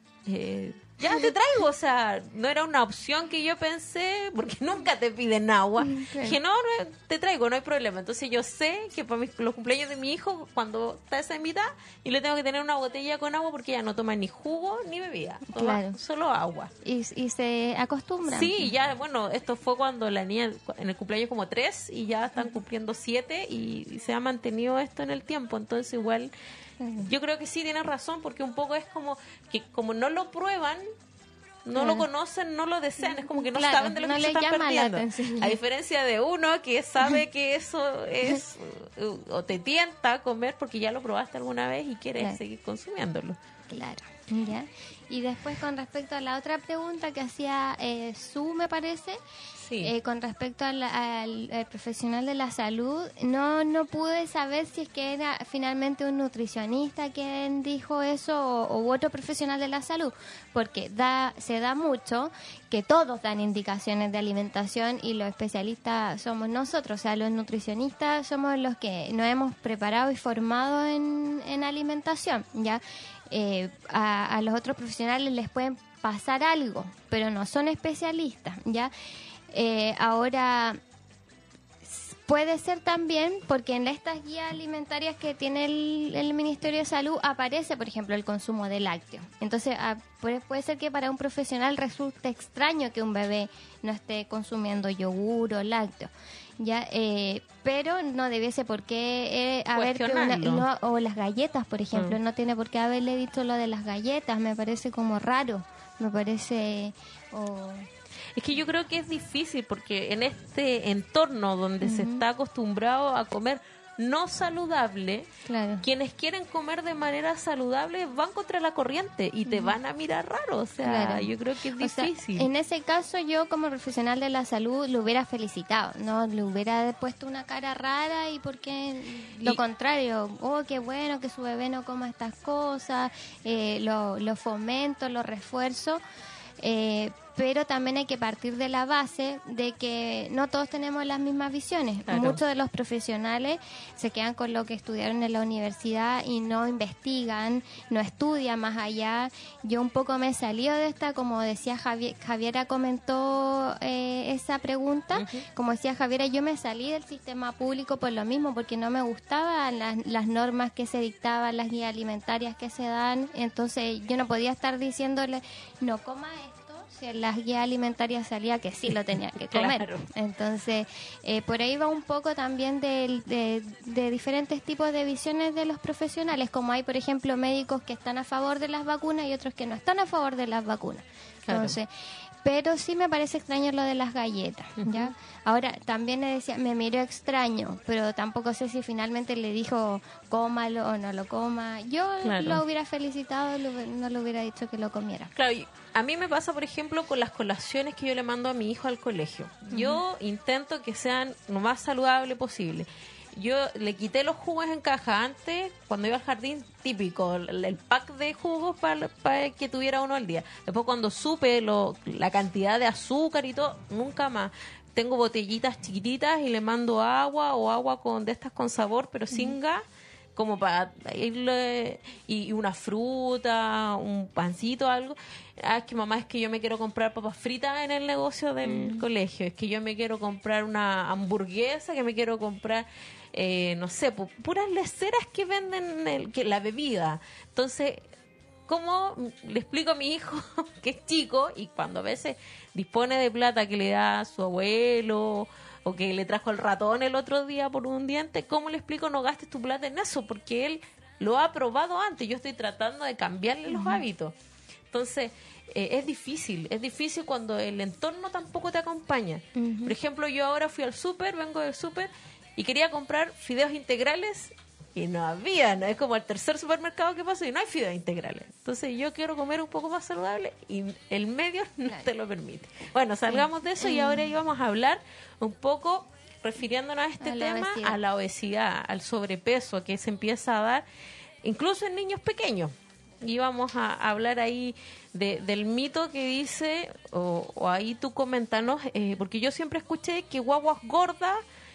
Eh, ya te traigo, o sea, no era una opción que yo pensé, porque nunca te piden agua. Sí. Dije, no, no, te traigo, no hay problema. Entonces yo sé que para mis- los cumpleaños de mi hijo, cuando está esa mitad, y le tengo que tener una botella con agua porque ella no toma ni jugo ni bebida, toma Claro. solo agua. Y, y se acostumbran. Sí, ya, bueno, esto fue cuando la niña, en el cumpleaños como tres, y ya están cumpliendo siete, y, y se ha mantenido esto en el tiempo. Entonces, igual, yo creo que sí tienes razón, porque un poco es como que como no lo prueban, no lo conocen, no lo desean, es como que no Claro, saben de lo no que se les están llama la perdiendo. atención. A diferencia de uno que sabe que eso es, uh, o te tienta a comer porque ya lo probaste alguna vez y quieres Claro. seguir consumiéndolo. Claro, ya. Y después con respecto a la otra pregunta que hacía eh, Su, me parece, Sí. eh, con respecto al, al- al profesional de la salud, no no pude saber si es que era finalmente un nutricionista quien dijo eso o, u otro profesional de la salud, porque da se da mucho que todos dan indicaciones de alimentación y los especialistas somos nosotros, o sea, los nutricionistas somos los que nos hemos preparado y formado en, en alimentación, ¿ya? Eh, a, a los otros profesionales les pueden pasar algo, pero no son especialistas, ¿ya? Eh, ahora, s- puede ser también porque en estas guías alimentarias que tiene el, el Ministerio de Salud aparece, por ejemplo, el consumo de lácteos. Entonces, ah, puede, puede ser que para un profesional resulte extraño que un bebé no esté consumiendo yogur o lácteos. Ya, eh, pero no debiese por qué eh, haber que una- Cuestionarlo. no, o las galletas, por ejemplo, Mm. no tiene por qué haberle dicho lo de las galletas, me parece como raro, me parece o Es que yo creo que es difícil porque en este entorno donde se está acostumbrado a comer no saludable, claro. quienes quieren comer de manera saludable van contra la corriente y te van a mirar raro. O sea, Claro. yo creo que es O sea, difícil. en ese caso yo como profesional de la salud lo hubiera felicitado, no le hubiera puesto una cara rara y porque lo Y- contrario, oh, qué bueno que su bebé no coma estas cosas, eh, lo, lo fomento, lo refuerzo, eh, pero también hay que partir de la base de que no todos tenemos las mismas visiones. Claro. Muchos de los profesionales se quedan con lo que estudiaron en la universidad y no investigan, no estudian más allá. Yo un poco me he salido de esta, como decía Javier, Javiera comentó eh, esa pregunta, Ujú. como decía Javiera, yo me salí del sistema público por lo mismo, porque no me gustaban las, las normas que se dictaban, las guías alimentarias que se dan, entonces yo no podía estar diciéndole, no coma esto, si en las guías alimentarias salía que sí lo tenía que comer. Claro. Entonces, eh, por ahí va un poco también del- de, de diferentes tipos de visiones de los profesionales, como hay, por ejemplo, médicos que están a favor de las vacunas y otros que no están a favor de las vacunas. Claro. Entonces, pero sí me parece extraño lo de las galletas, ¿ya? Ahora, también le decía, me miró extraño, pero tampoco sé si finalmente le dijo cómalo o no lo coma. Yo Claro. lo hubiera felicitado, lo- no le hubiera dicho que lo comiera. Claro, y a mí me pasa, por ejemplo, con las colaciones que yo le mando a mi hijo al colegio. Yo intento que sean lo más saludable posible. Yo le quité los jugos en caja antes, cuando iba al jardín, típico, el, el pack de jugos para, para que tuviera uno al día. Después cuando supe lo, la cantidad de azúcar y todo, nunca más. Tengo botellitas chiquititas y le mando agua o agua con de estas con sabor, pero sin gas, como para irle, y, y una fruta, un pancito, algo. Ah, es que mamá, es que yo me quiero comprar papas fritas en el negocio del mm. colegio, es que yo me quiero comprar una hamburguesa, que me quiero comprar, eh, no sé, pu- puras leceras que venden el, que la bebida. Entonces, ¿cómo le explico a mi hijo que es chico y cuando a veces dispone de plata que le da a su abuelo o que le trajo el ratón el otro día por un diente, ¿cómo le explico no gastes tu plata en eso? Porque él lo ha probado antes. Yo estoy tratando de cambiarle los uh-huh. hábitos. Entonces, eh, es difícil. Es difícil cuando el entorno tampoco te acompaña. Uh-huh. Por ejemplo, yo ahora fui al súper, vengo del súper y quería comprar fideos integrales y no había, ¿no? Es como el tercer supermercado que paso y no hay fideos integrales. Entonces yo quiero comer un poco más saludable y el medio no claro. te lo permite. Bueno, salgamos de eso y ahora íbamos a hablar un poco, refiriéndonos a este a tema, a la obesidad, al sobrepeso que se empieza a dar incluso en niños pequeños. Y vamos a hablar ahí de, del mito que dice, o, o ahí tú coméntanos, eh, porque yo siempre escuché que guaguas gordas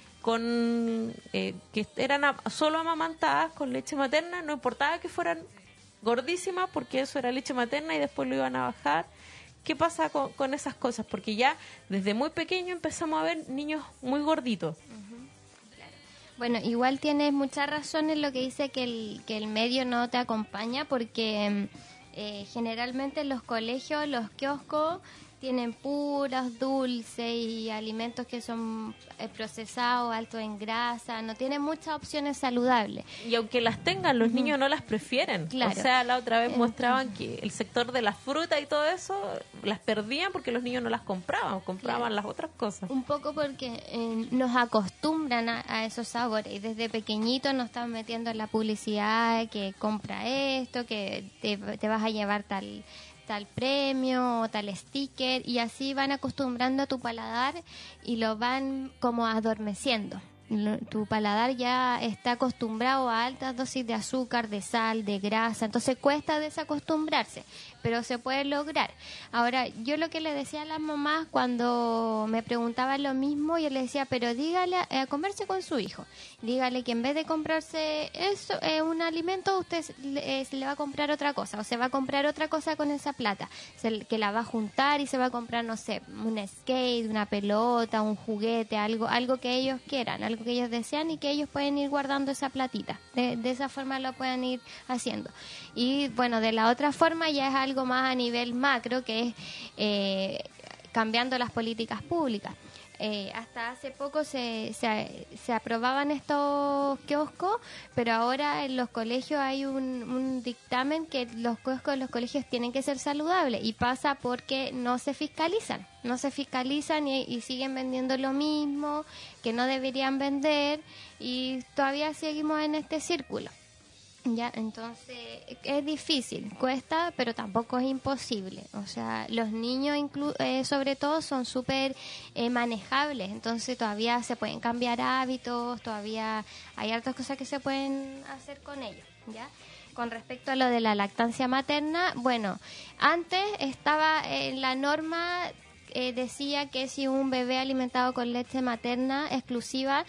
con eh, que eran a, solo amamantadas con leche materna, no importaba que fueran gordísimas porque eso era leche materna y después lo iban a bajar. ¿Qué pasa con, con esas cosas? Porque ya desde muy pequeño empezamos a ver niños muy gorditos. Uh-huh. Claro. Bueno, igual tienes mucha razón en lo que dice que el, que el medio no te acompaña porque eh, generalmente en los colegios, los kioscos tienen puros dulces y alimentos que son eh, procesados, altos en grasa, no tienen muchas opciones saludables. Y aunque las tengan, los uh-huh. niños no las prefieren. Claro. O sea, la otra vez mostraban que el sector de la fruta y todo eso las perdían porque los niños no las compraban, compraban claro. las otras cosas. Un poco porque eh, nos acostumbran a, a esos sabores y desde pequeñitos nos están metiendo en la publicidad que compra esto, que te, te vas a llevar tal... tal premio o tal sticker y así van acostumbrando a tu paladar y lo van como adormeciendo. Tu paladar ya está acostumbrado a altas dosis de azúcar, de sal, de grasa, entonces cuesta desacostumbrarse, pero se puede lograr. Ahora, yo lo que le decía a las mamás cuando me preguntaban lo mismo, yo les decía, pero dígale a, a comerse con su hijo, dígale que en vez de comprarse eso, eh, un alimento, usted eh, se le va a comprar otra cosa, o se va a comprar otra cosa con esa plata, se, que la va a juntar y se va a comprar, no sé, un skate, una pelota, un juguete, algo, algo que ellos quieran, algo que ellos desean y que ellos pueden ir guardando esa platita. De, de esa forma lo pueden ir haciendo. Y bueno, de la otra forma ya es algo más a nivel macro, que es eh, cambiando las políticas públicas. Eh, hasta hace poco se, se, se aprobaban estos kioscos, pero ahora en los colegios hay un, un dictamen que los kioscos de los colegios tienen que ser saludables y pasa porque no se fiscalizan, no se fiscalizan y, y siguen vendiendo lo mismo que no deberían vender y todavía seguimos en este círculo. Ya, entonces es difícil, cuesta, pero tampoco es imposible. O sea, los niños inclu- eh, sobre todo son súper eh, manejables, entonces todavía se pueden cambiar hábitos, todavía hay hartas cosas que se pueden hacer con ellos, ¿ya? Con respecto a lo de la lactancia materna, bueno, antes estaba en la norma, eh, decía que si un bebé alimentado con leche materna exclusiva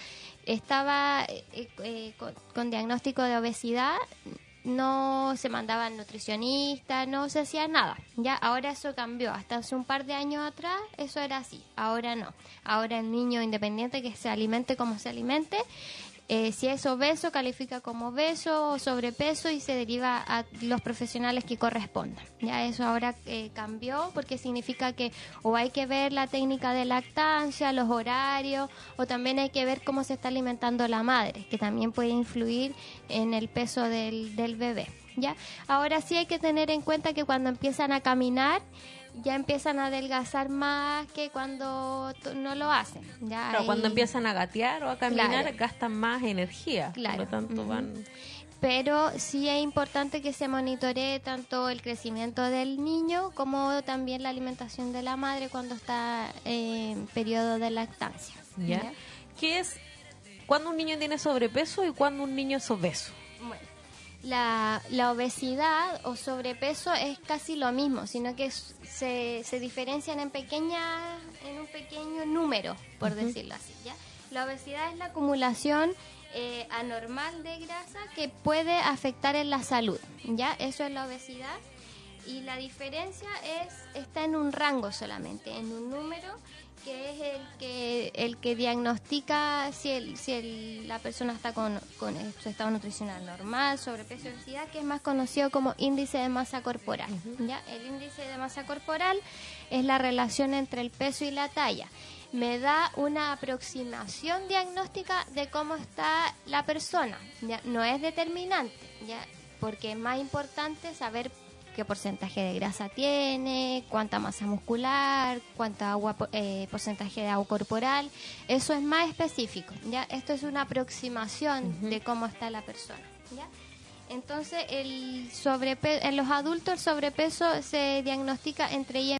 estaba eh, eh, con, con diagnóstico de obesidad, no se mandaban nutricionistas, no se hacía nada. Ya ahora eso cambió. Hasta hace un par de años atrás eso era así. Ahora no. Ahora el niño independiente que se alimente como se alimente, eh, si es obeso califica como obeso o sobrepeso y se deriva a los profesionales que correspondan. Ya eso ahora eh, cambió porque significa que o hay que ver la técnica de lactancia, los horarios, o también hay que ver cómo se está alimentando la madre, que también puede influir en el peso del, del bebé. ¿Ya? Ahora sí hay que tener en cuenta que cuando empiezan a caminar ya empiezan a adelgazar más que cuando t- no lo hacen. Ya claro, hay... cuando empiezan a gatear o a caminar claro. gastan más energía. Claro. Por lo tanto Uh-huh. van... Pero sí es importante que se monitoree tanto el crecimiento del niño como también la alimentación de la madre cuando está en periodo de lactancia. ¿Ya? ¿Ya? ¿Qué es cuando un niño tiene sobrepeso y cuando un niño es obeso? Bueno, la, la obesidad o sobrepeso es casi lo mismo, sino que se, se diferencian en pequeña, en un pequeño número, por uh-huh. decirlo así. ¿Ya? La obesidad es la acumulación eh, anormal de grasa que puede afectar en la salud, ¿ya? Eso es la obesidad. Y la diferencia es está en un rango solamente, en un número que es el que el que diagnostica si el, si el, la persona está con, con su estado nutricional normal, sobrepeso, obesidad, que es más conocido como índice de masa corporal. Uh-huh. ¿Ya? El índice de masa corporal es la relación entre el peso y la talla. Me da una aproximación diagnóstica de cómo está la persona, ¿ya? No es determinante, ¿ya? Porque es más importante saber qué porcentaje de grasa tiene, cuánta masa muscular, cuánta agua, eh, porcentaje de agua corporal. Eso es más específico, ¿ya? Esto es una aproximación uh-huh. de cómo está la persona, ¿ya? Entonces, el sobrepe- en los adultos el sobrepeso se diagnostica entre y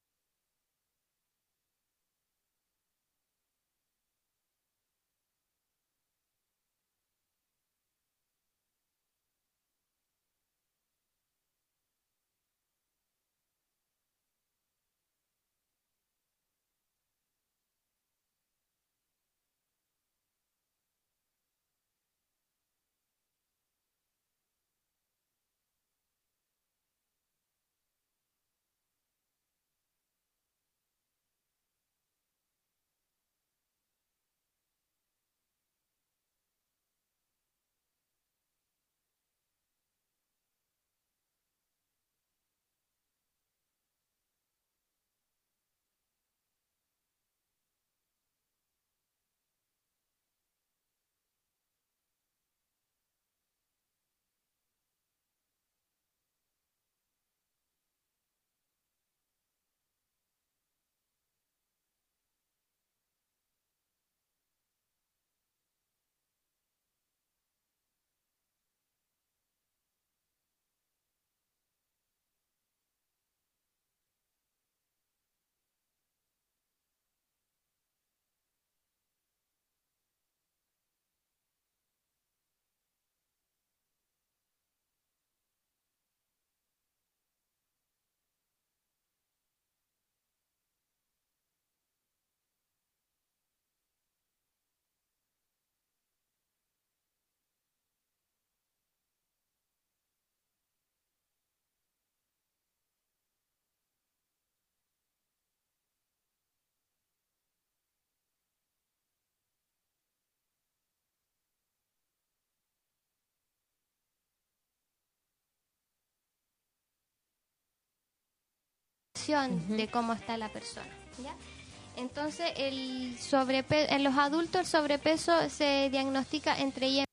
uh-huh. de cómo está la persona, ¿ya? Entonces, el sobrepe- en los adultos el sobrepeso se diagnostica entre y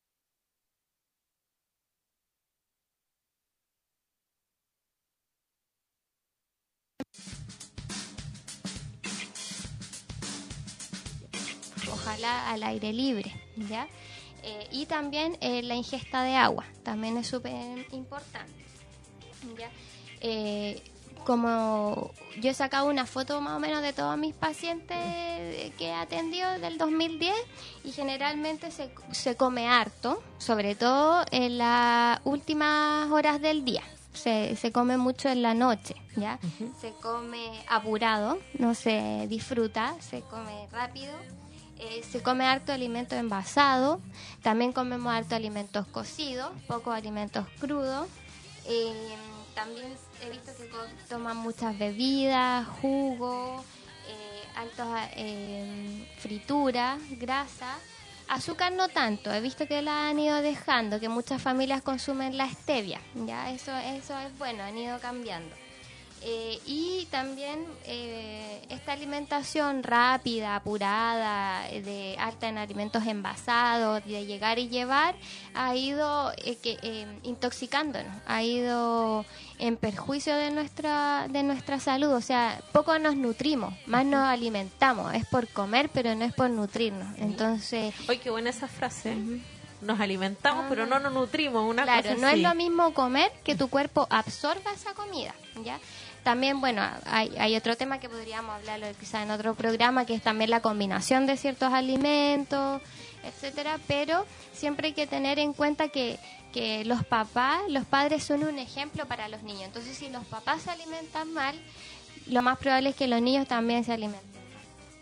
ojalá al aire libre, ¿ya? Eh, y también eh, la ingesta de agua, también es súper importante, ¿ya? Eh, como yo he sacado una foto más o menos de todos mis pacientes que he atendido del dos mil diez y generalmente se, se come harto, sobre todo en las últimas horas del día. Se, se come mucho en la noche, ¿ya? Uh-huh. Se come apurado, no se disfruta, se come rápido. Eh, se come harto alimentos envasados, también comemos harto alimentos cocidos, pocos alimentos crudos. Eh, también he visto que toman muchas bebidas, jugo, eh, altos eh, frituras, grasa. Azúcar no tanto, he visto que la han ido dejando, que muchas familias consumen la stevia, ya eso eso es bueno, han ido cambiando. Eh, y también eh, esta alimentación rápida, apurada, de alta en alimentos envasados, de llegar y llevar, ha ido eh, que, eh, intoxicándonos, ha ido en perjuicio de nuestra de nuestra salud. O sea, poco nos nutrimos, más nos alimentamos. Es por comer, pero no es por nutrirnos. Entonces, ¡ay, qué buena esa frase! Uh-huh. Nos alimentamos, ah, pero no nos nutrimos. Una claro, cosa no así. Es lo mismo comer que tu cuerpo absorba esa comida, ¿ya? También, bueno, hay, hay otro tema que podríamos hablarlo quizás en otro programa, que es también la combinación de ciertos alimentos, etcétera, pero siempre hay que tener en cuenta que, que los papás, los padres son un ejemplo para los niños. Entonces, si los papás se alimentan mal, lo más probable es que los niños también se alimenten mal.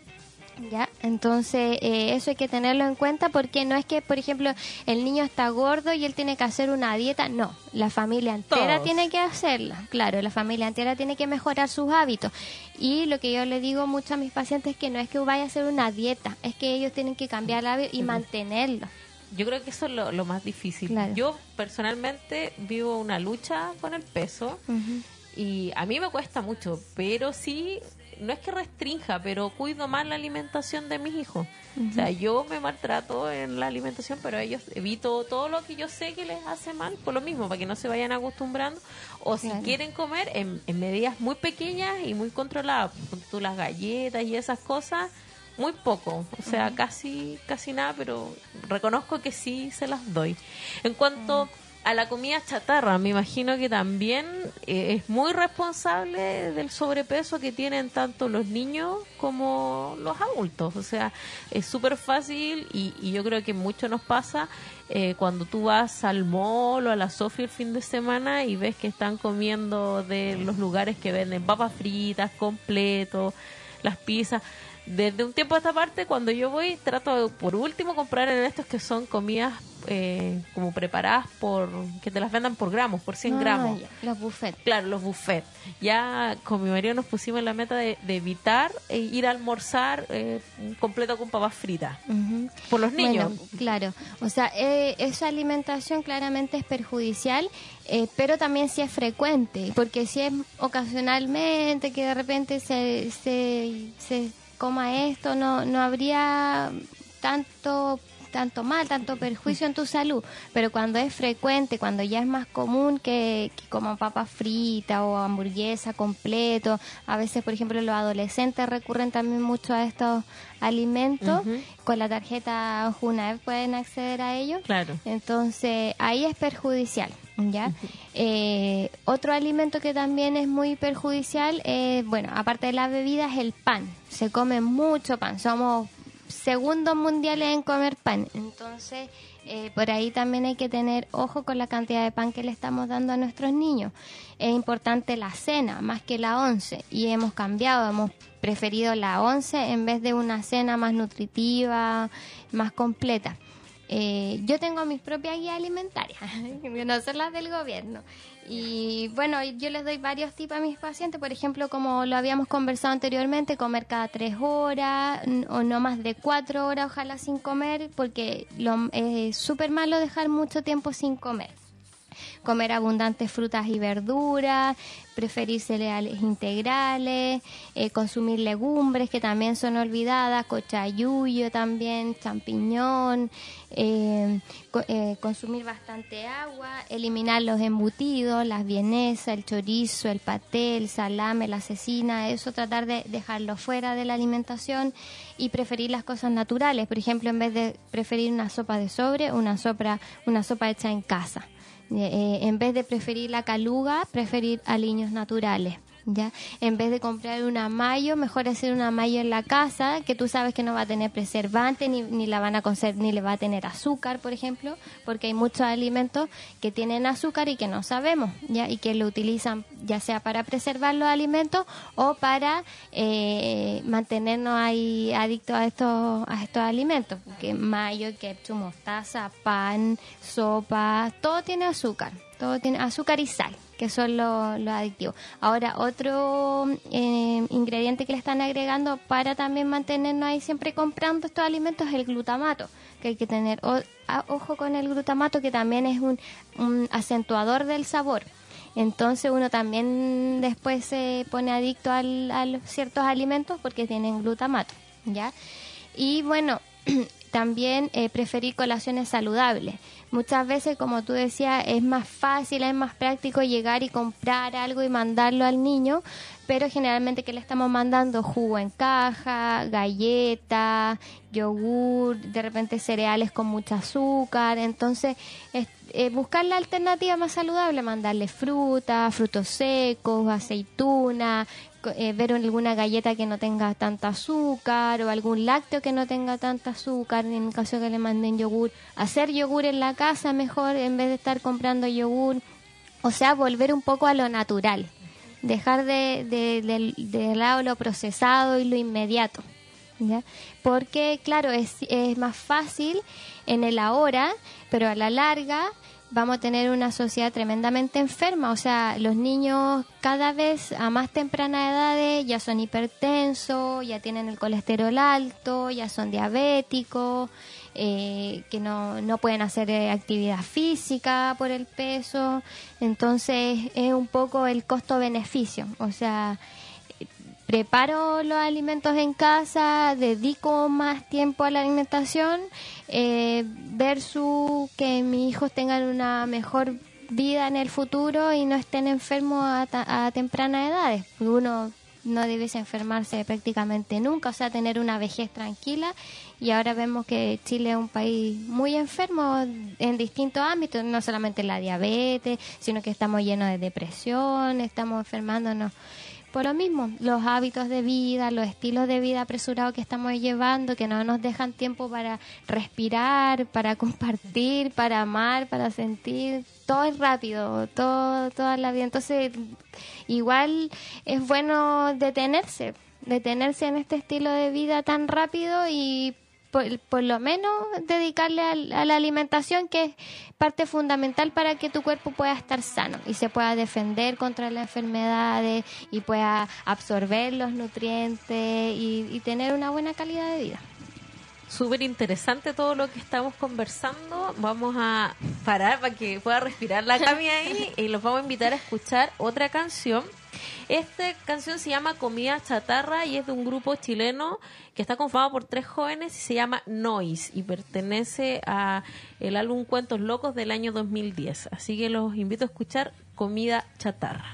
Ya, entonces eh, eso hay que tenerlo en cuenta porque no es que, por ejemplo, el niño está gordo y él tiene que hacer una dieta, no, la familia entera Todos. tiene que hacerla, claro, la familia entera tiene que mejorar sus hábitos y lo que yo le digo mucho a mis pacientes es que no es que vaya a hacer una dieta, es que ellos tienen que cambiar el hábito y mantenerlo. Yo creo que eso es lo, lo más difícil. Claro. Yo personalmente vivo una lucha con el peso Ujú. y a mí me cuesta mucho, pero sí, no es que restrinja, pero cuido más la alimentación de mis hijos. O sea, yo me maltrato en la alimentación, pero a ellos evito todo lo que yo sé que les hace mal, por lo mismo, para que no se vayan acostumbrando. O si Claro. quieren comer en, en medidas muy pequeñas y muy controladas, tú las galletas y esas cosas, muy poco, o sea, casi casi nada, pero reconozco que sí se las doy. En cuanto a la comida chatarra, me imagino que también eh, es muy responsable del sobrepeso que tienen tanto los niños como los adultos. O sea, es súper fácil y, y yo creo que mucho nos pasa eh, cuando tú vas al mall o a la Sofi el fin de semana y ves que están comiendo de los lugares que venden papas fritas, completos, las pizzas. Desde un tiempo a esta parte, cuando yo voy, trato de, por último, comprar en estos que son comidas eh, como preparadas por, que te las vendan por gramos, por cien Ah, gramos. ya, los buffets. Claro, los buffets. Ya con mi marido nos pusimos la meta de, de evitar eh, ir a almorzar eh, un completo con papas fritas. Ujú. Por los niños. Bueno, claro, o sea, eh, esa alimentación claramente es perjudicial, eh, pero también si es frecuente, porque si es ocasionalmente que de repente se, se, se coma esto, no, no habría tanto tanto mal, tanto perjuicio en tu salud, pero cuando es frecuente, cuando ya es más común que, que coman papas fritas o hamburguesa completo, a veces, por ejemplo, los adolescentes recurren también mucho a estos alimentos, Ujú. con la tarjeta Junaev pueden acceder a ellos, Claro. entonces ahí es perjudicial. ¿Ya? Eh, otro alimento que también es muy perjudicial, eh, bueno, aparte de la bebida, es el pan. Se come mucho pan, somos segundos mundiales en comer pan, entonces eh, por ahí también hay que tener ojo con la cantidad de pan que le estamos dando a nuestros niños. Es importante la cena más que la once y hemos cambiado, hemos preferido la once en vez de una cena más nutritiva, más completa. Eh, yo tengo mis propias guías alimentarias, no son las del gobierno. Y bueno, yo les doy varios tips a mis pacientes, por ejemplo, como lo habíamos conversado anteriormente, comer cada tres horas n- o no más de cuatro horas, ojalá sin comer, porque lo, es súper malo dejar mucho tiempo sin comer. Comer abundantes frutas y verduras, preferir cereales integrales, eh, consumir legumbres que también son olvidadas, cochayuyo también, champiñón, eh, co- eh, consumir bastante agua, eliminar los embutidos, las vienesas, el chorizo, el paté, el salame, la cecina, eso tratar de dejarlo fuera de la alimentación y preferir las cosas naturales, por ejemplo, en vez de preferir una sopa de sobre, una sopa, una sopa hecha en casa. Eh, en vez de preferir la caluga, preferir aliños naturales, ¿ya? En vez de comprar una mayo, mejor hacer una mayo en la casa, que tú sabes que no va a tener preservante, ni, ni la van a conser- ni le va a tener azúcar, por ejemplo, porque hay muchos alimentos que tienen azúcar y que no sabemos, ¿ya? Y que lo utilizan ya sea para preservar los alimentos o para eh, mantenernos ahí adictos a estos a estos alimentos, porque mayo, ketchup, mostaza, pan, sopa, todo tiene azúcar, todo tiene azúcar y sal, que son los, los adictivos. Ahora, otro eh, ingrediente que le están agregando para también mantenernos ahí siempre comprando estos alimentos es el glutamato, que hay que tener o- a- ojo con el glutamato, que también es un, un acentuador del sabor. Entonces uno también después se pone adicto al, a los ciertos alimentos porque tienen glutamato, ¿ya? Y bueno, también eh, preferir colaciones saludables. Muchas veces, como tú decías, es más fácil, es más práctico llegar y comprar algo y mandarlo al niño, pero generalmente que le estamos mandando jugo en caja, galletas, yogur, de repente cereales con mucho azúcar, entonces es, eh, buscar la alternativa más saludable, mandarle fruta, frutos secos, aceituna, co- eh, ver alguna galleta que no tenga tanta azúcar o algún lácteo que no tenga tanta azúcar, en caso de que le manden yogur, hacer yogur en la casa mejor en vez de estar comprando yogur, o sea, volver un poco a lo natural, dejar de, de, de, de lado lo procesado y lo inmediato, ¿ya? Porque, claro, es, es más fácil en el ahora, pero a la larga vamos a tener una sociedad tremendamente enferma. O sea, los niños cada vez a más temprana edad ya son hipertensos, ya tienen el colesterol alto, ya son diabéticos, eh, que no, no pueden hacer eh, actividad física por el peso. Entonces es un poco el costo-beneficio. O sea, preparo los alimentos en casa, dedico más tiempo a la alimentación, eh, versus que mis hijos tengan una mejor vida en el futuro y no estén enfermos a, ta- a tempranas edades. Uno no debiese enfermarse prácticamente nunca, o sea, tener una vejez tranquila. Y ahora vemos que Chile es un país muy enfermo en distintos ámbitos, no solamente la diabetes, sino que estamos llenos de depresión, estamos enfermándonos por lo mismo, los hábitos de vida, los estilos de vida apresurados que estamos llevando, que no nos dejan tiempo para respirar, para compartir, para amar, para sentir. Todo es rápido, todo, toda la vida. Entonces, igual es bueno detenerse, detenerse en este estilo de vida tan rápido y por, por lo menos dedicarle a, a la alimentación, que es parte fundamental para que tu cuerpo pueda estar sano y se pueda defender contra las enfermedades y pueda absorber los nutrientes y, y tener una buena calidad de vida. Súper interesante todo lo que estamos conversando. Vamos a parar para que pueda respirar la Cami ahí y los vamos a invitar a escuchar otra canción. Esta canción se llama Comida Chatarra y es de un grupo chileno que está conformado por tres jóvenes y se llama Noise y pertenece a el álbum Cuentos Locos del año dos mil diez. Así que los invito a escuchar Comida Chatarra.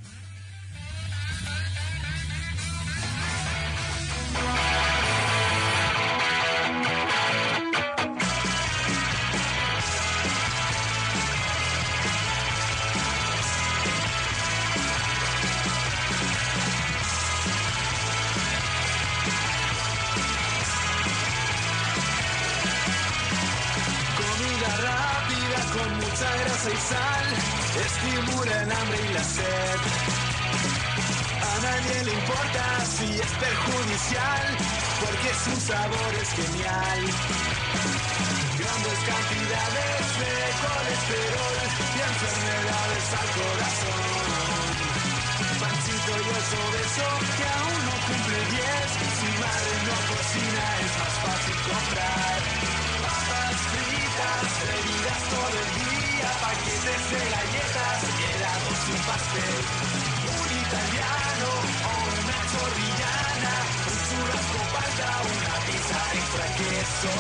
grasa y sal estimula el hambre y la sed. A nadie le importa si es perjudicial, porque su sabor es genial. Grandes cantidades de colesterol y enfermedades al corazón. Pancito y oso beso que aún no cumple diez. Si madre no cocina es más fácil comprar. Papas fritas, bebidas todo el día, paquetes de galletas, helados y pastel. Un italiano o una chorrillana, un churrasco palta, una pizza extra queso.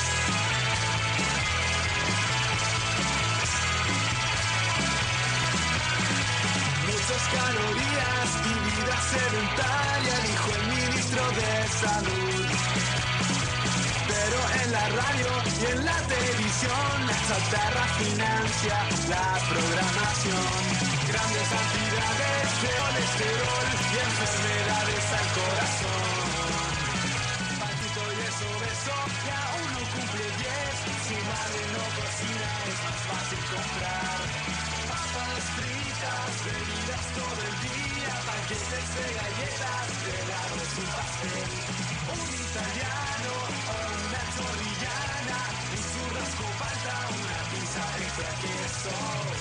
Muchas calorías y vida sedentaria, dijo el ministro de Salud. Pero en la radio y en la televisión la chatarra financia la programación. Grandes cantidades de colesterol y enfermedades al corazón. Paquito y eso beso que aún no cumple diez. Si madre no cocina es más fácil comprar. Papas fritas, bebidas todo el día, paquetes de galletas, helados y pastel. Un italiano o una chorrillana, un churrasco palta, una pizza extra queso.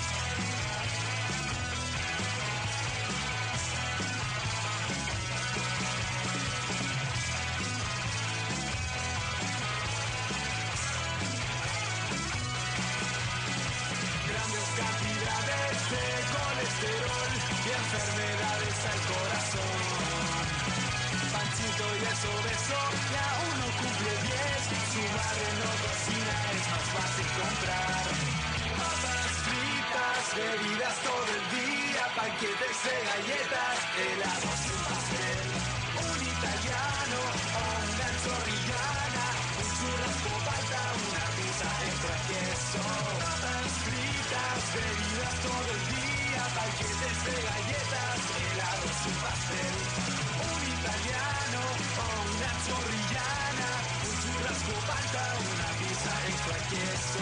Grandes cantidades de colesterol y enfermedades al corazón. Pancito y eso beso que aún no cumple diez. Su madre no cocina, es más fácil comprar. Papas fritas, bebidas todo el día, paquetes de galletas, helados y pastel. Un italiano o una chorrillana, un churrasco palta, una pizza extra queso. Papas fritas, bebidas todo el día, paquetes de galletas, helados y pastel. Un italiano o una chorrillana, un churrasco palta, una pizza extra queso.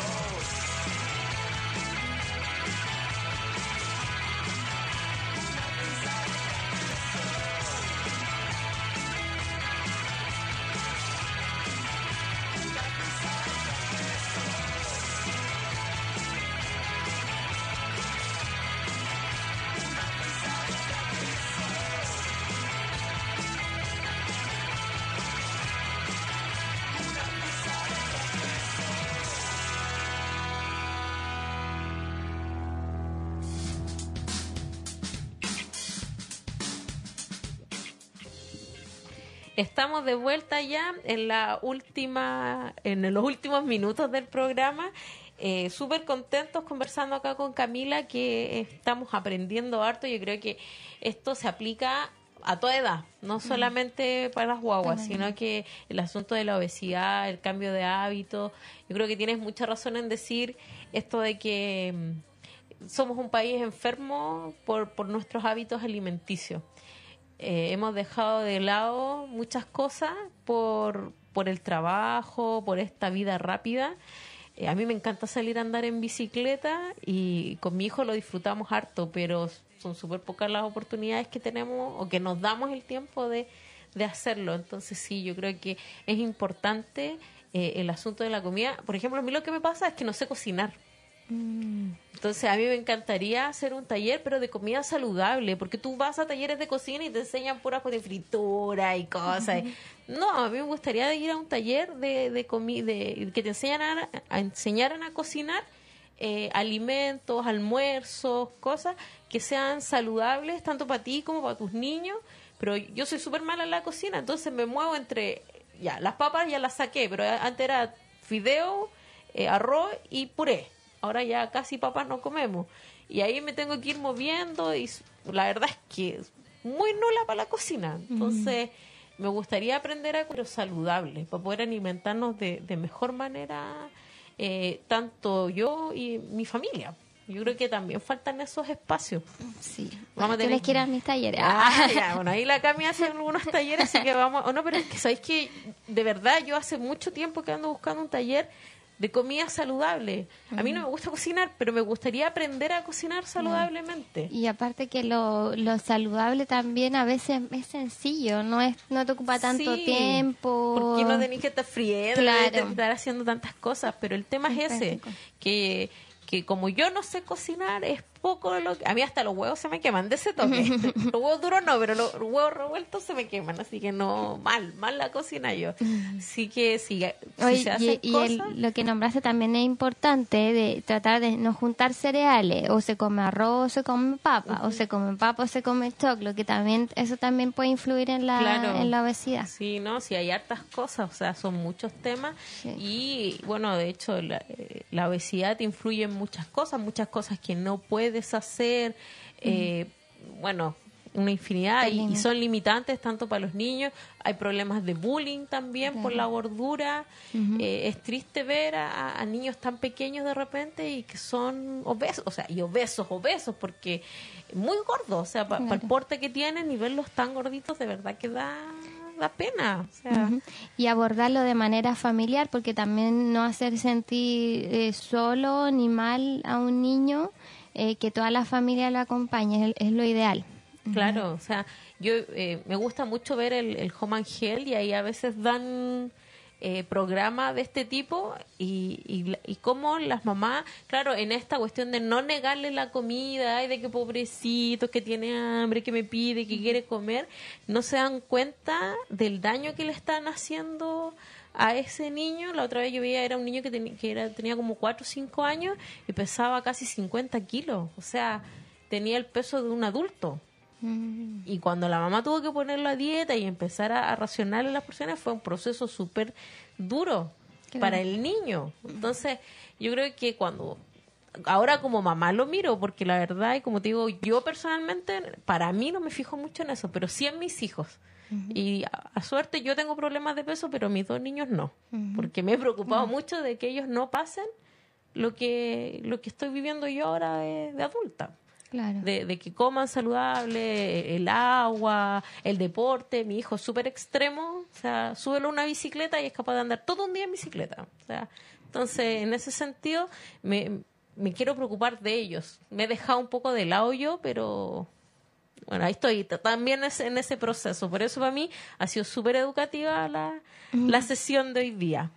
Estamos de vuelta ya en la última, en los últimos minutos del programa. Eh, súper contentos conversando acá con Camila, que estamos aprendiendo harto. Yo creo que esto se aplica a toda edad, no solamente para las guaguas, Para sino que el asunto de la obesidad, el cambio de hábitos. Yo creo que tienes mucha razón en decir esto de que mm, somos un país enfermo por, por nuestros hábitos alimenticios. Eh, hemos dejado de lado muchas cosas por, por el trabajo, por esta vida rápida. Eh, a mí me encanta salir a andar en bicicleta y con mi hijo lo disfrutamos harto, pero son súper pocas las oportunidades que tenemos o que nos damos el tiempo de, de hacerlo. Entonces sí, yo creo que es importante eh, el asunto de la comida. Por ejemplo, a mí lo que me pasa es que no sé cocinar. Entonces a mí me encantaría hacer un taller, pero de comida saludable, porque tú vas a talleres de cocina y te enseñan puras de fritura y cosas. No, a mí me gustaría ir a un taller de, de comida, que te enseñaran a, a enseñaran a cocinar eh, alimentos, almuerzos, cosas que sean saludables tanto para ti como para tus niños. Pero yo soy súper mala en la cocina, entonces me muevo entre, ya, las papas ya las saqué, pero antes era fideo, eh, arroz y puré. Ahora ya casi papas no comemos. Y ahí me tengo que ir moviendo y la verdad es que es muy nula para la cocina. Entonces, mm. me gustaría aprender a comer saludable para poder alimentarnos de, de mejor manera, eh, tanto yo y mi familia. Yo creo que también faltan esos espacios. Sí. Vamos a tener Tienes que ir a mis talleres. Ah, ya, bueno, ahí la Cami hace algunos talleres, así que vamos... Oh, no, pero es que, ¿sabéis que de verdad yo hace mucho tiempo que ando buscando un taller de comida saludable? A mí no me gusta cocinar, pero me gustaría aprender a cocinar saludablemente. Y aparte que lo, lo saludable también a veces es sencillo, no es no te ocupa tanto Sí, tiempo. porque no tenés que estar friendo, Claro. estar haciendo tantas cosas, pero el tema es ese, Fantástico. que, que como yo no sé cocinar, es poco lo que... A mí hasta los huevos se me queman de ese toque. Los huevos duros no, pero los huevos revueltos se me queman, así que no, mal, mal la cocina yo. Así que sí, si Oye, se hacen y y cosas... el- lo que nombraste también es importante, de tratar de no juntar cereales, o se come arroz o se come papa, o se come papa o se come choclo, que también eso también puede influir en la, Claro. en la obesidad. Sí, no, sí hay hartas cosas, o sea, son muchos temas Sí. y bueno, de hecho la, eh, la obesidad influye en muchas cosas, muchas cosas que no puedes hacer, eh, bueno, una infinidad y, y son limitantes tanto para los niños, hay problemas de bullying también por la gordura. Eh, es triste ver a, a niños tan pequeños de repente y que son obesos, o sea, y obesos, obesos, porque muy gordos, o sea, para el porte que tienen y verlos tan gorditos de verdad que da, da pena, o sea, Ujú. Y abordarlo de manera familiar, porque también no hacer sentir eh, solo ni mal a un niño, eh, que toda la familia lo acompañe, es, es lo ideal. claro, o sea, yo eh, me gusta mucho ver el, el Home and Health y ahí a veces dan eh, programas de este tipo y, y, y cómo las mamás, claro, en esta cuestión de no negarle la comida, ay, de que pobrecito, que tiene hambre, que me pide, que quiere comer, no se dan cuenta del daño que le están haciendo a ese niño. La otra vez yo veía, era un niño que, ten- que era, tenía como cuatro o cinco años y pesaba casi cincuenta kilos, o sea, tenía el peso de un adulto. Mm. Y cuando la mamá tuvo que ponerlo a dieta y empezar a, a racionarle las porciones, fue un proceso súper duro Claro. para el niño. Entonces, yo creo que cuando... Ahora como mamá lo miro, porque la verdad, y como te digo, yo personalmente, para mí no me fijo mucho en eso, pero sí en mis hijos. Y a, a suerte yo tengo problemas de peso, pero mis dos niños no. Porque me he preocupado mucho de que ellos no pasen lo que, lo que estoy viviendo yo ahora de, de adulta. Claro. De, de que coman saludable, el agua, el deporte. Mi hijo es súper extremo, o sea, súbelo a una bicicleta y es capaz de andar todo un día en bicicleta. O sea, entonces, en ese sentido, me, me quiero preocupar de ellos. Me he dejado un poco de lado yo, pero bueno, ahí estoy t- también es- en ese proceso. Por eso para mí ha sido súper educativa la, la sesión de hoy día.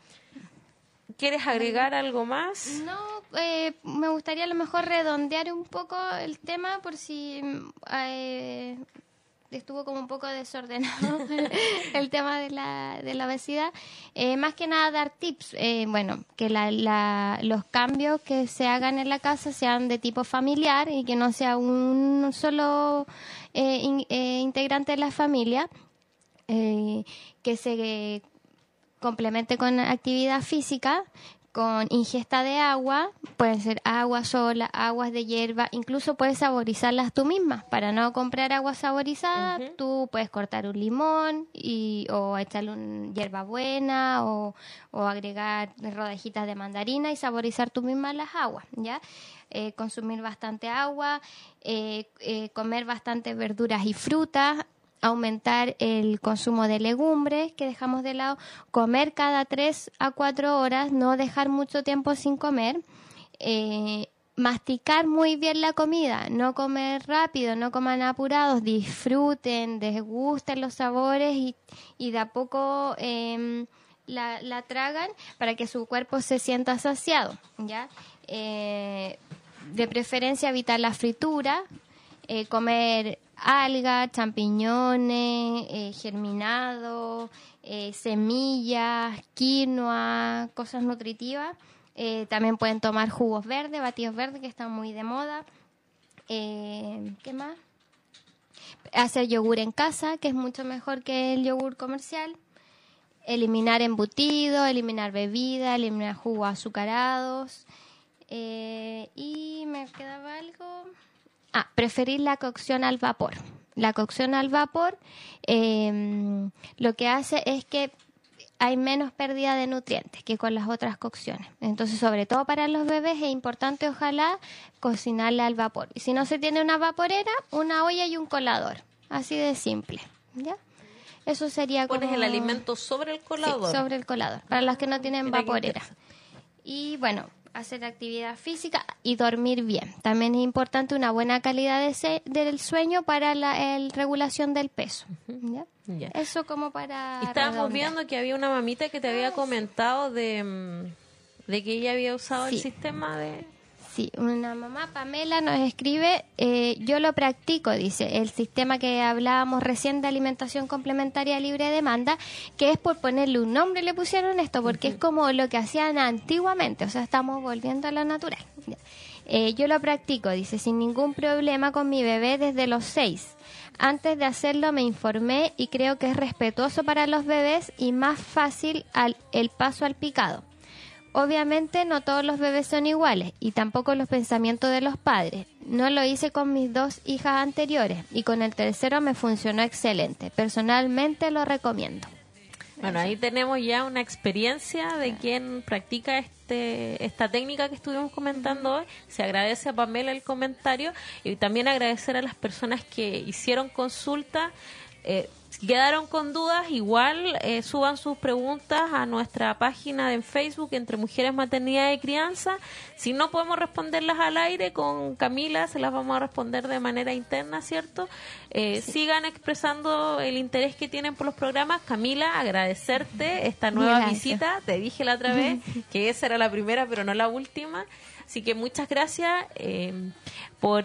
¿Quieres agregar algo más? No, eh, me gustaría a lo mejor redondear un poco el tema por si mm, eh, estuvo como un poco desordenado el tema de la, de la obesidad. Eh, más que nada dar tips, eh, bueno, que la, la, los cambios que se hagan en la casa sean de tipo familiar y que no sea un solo eh, in- eh, integrante de la familia. eh, que se complemente con actividad física, con ingesta de agua, pueden ser agua sola, aguas de hierba, incluso puedes saborizarlas tú misma. Para no comprar agua saborizada, uh-huh. tú puedes cortar un limón y o echarle un hierbabuena o, o agregar rodajitas de mandarina y saborizar tú misma las aguas, ¿ya? Eh, consumir bastante agua, eh, eh, comer bastante verduras y frutas, aumentar el consumo de legumbres que dejamos de lado, comer cada tres a cuatro horas, no dejar mucho tiempo sin comer, eh, masticar muy bien la comida, no comer rápido, no coman apurados, disfruten, desgusten los sabores y, y de a poco eh, la, la tragan para que su cuerpo se sienta saciado, ¿ya? Eh, de preferencia evitar la fritura, eh, comer algas, champiñones, eh, germinados, eh, semillas, quinoa, cosas nutritivas. Eh, también pueden tomar jugos verdes, batidos verdes, que están muy de moda. Eh, ¿Qué más? Hacer yogur en casa, que es mucho mejor que el yogur comercial. Eliminar embutidos, eliminar bebidas, eliminar jugos azucarados. Eh, y me quedaba algo... Ah, preferir la cocción al vapor. La cocción al vapor eh, lo que hace es que hay menos pérdida de nutrientes que con las otras cocciones. Entonces, sobre todo para los bebés es importante, ojalá, cocinarla al vapor. Y si no se tiene una vaporera, una olla y un colador. Así de simple, ¿ya? Eso sería como... Pones el alimento sobre el colador. Sí, sobre el colador, para las que no tienen vaporera. Y bueno... hacer actividad física y dormir bien. También es importante una buena calidad de se- del sueño para la el regulación del peso. ¿Ya? Yeah. Eso como para... Y estábamos viendo que había una mamita que te había comentado de, de que ella había usado sí. el sistema de... Sí, una mamá, Pamela, nos escribe, eh, yo lo practico, dice, el sistema que hablábamos recién de alimentación complementaria libre de demanda, que es por ponerle un nombre, le pusieron esto, porque uh-huh. es como lo que hacían antiguamente, o sea, estamos volviendo a lo natural. Eh, yo lo practico, dice, sin ningún problema con mi bebé desde los seis. Antes de hacerlo me informé y creo que es respetuoso para los bebés y más fácil al, el paso al picado. Obviamente no todos los bebés son iguales y tampoco los pensamientos de los padres. No lo hice con mis dos hijas anteriores y con el tercero me funcionó excelente. Personalmente lo recomiendo. Bueno, ahí tenemos ya una experiencia de quien practica este esta técnica que estuvimos comentando hoy. Se agradece a Pamela el comentario y también agradecer a las personas que hicieron consulta. Eh, si quedaron con dudas, igual eh, suban sus preguntas a nuestra página de Facebook Entre Mujeres, Maternidad y Crianza. Si no podemos responderlas al aire, con Camila se las vamos a responder de manera interna, ¿cierto? Eh, sí. Sigan expresando el interés que tienen por los programas. Camila, agradecerte esta nueva gracias. visita. Te dije la otra vez que esa era la primera, pero no la última. Así que muchas gracias eh, por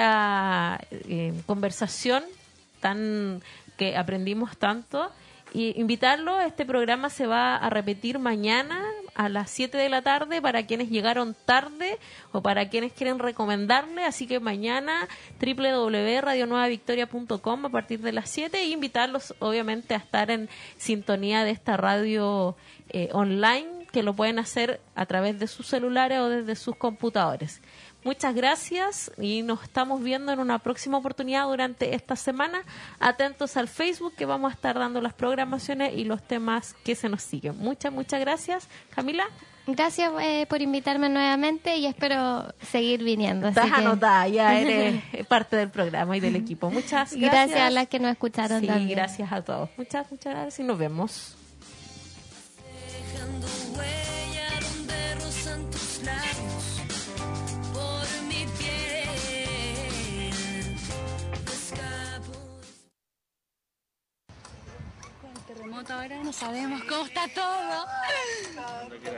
esta eh, conversación tan... que aprendimos tanto, y invitarlo. Este programa se va a repetir mañana a las siete de la tarde para quienes llegaron tarde o para quienes quieren recomendarle, así que mañana doble u doble u doble u punto radio nueva victoria punto com a partir de las siete, e invitarlos obviamente a estar en sintonía de esta radio eh, online, que lo pueden hacer a través de sus celulares o desde sus computadores. Muchas gracias y nos estamos viendo en una próxima oportunidad durante esta semana. Atentos al Facebook, que vamos a estar dando las programaciones y los temas que se nos siguen. Muchas, muchas gracias. Camila. Gracias eh, por invitarme nuevamente y espero seguir viniendo. Estás así que... anotada, ya eres parte del programa y del equipo. Muchas gracias. Gracias a las que nos escucharon sí, también. Gracias a todos. Muchas, muchas gracias y nos vemos. Ahora no sabemos cómo está todo.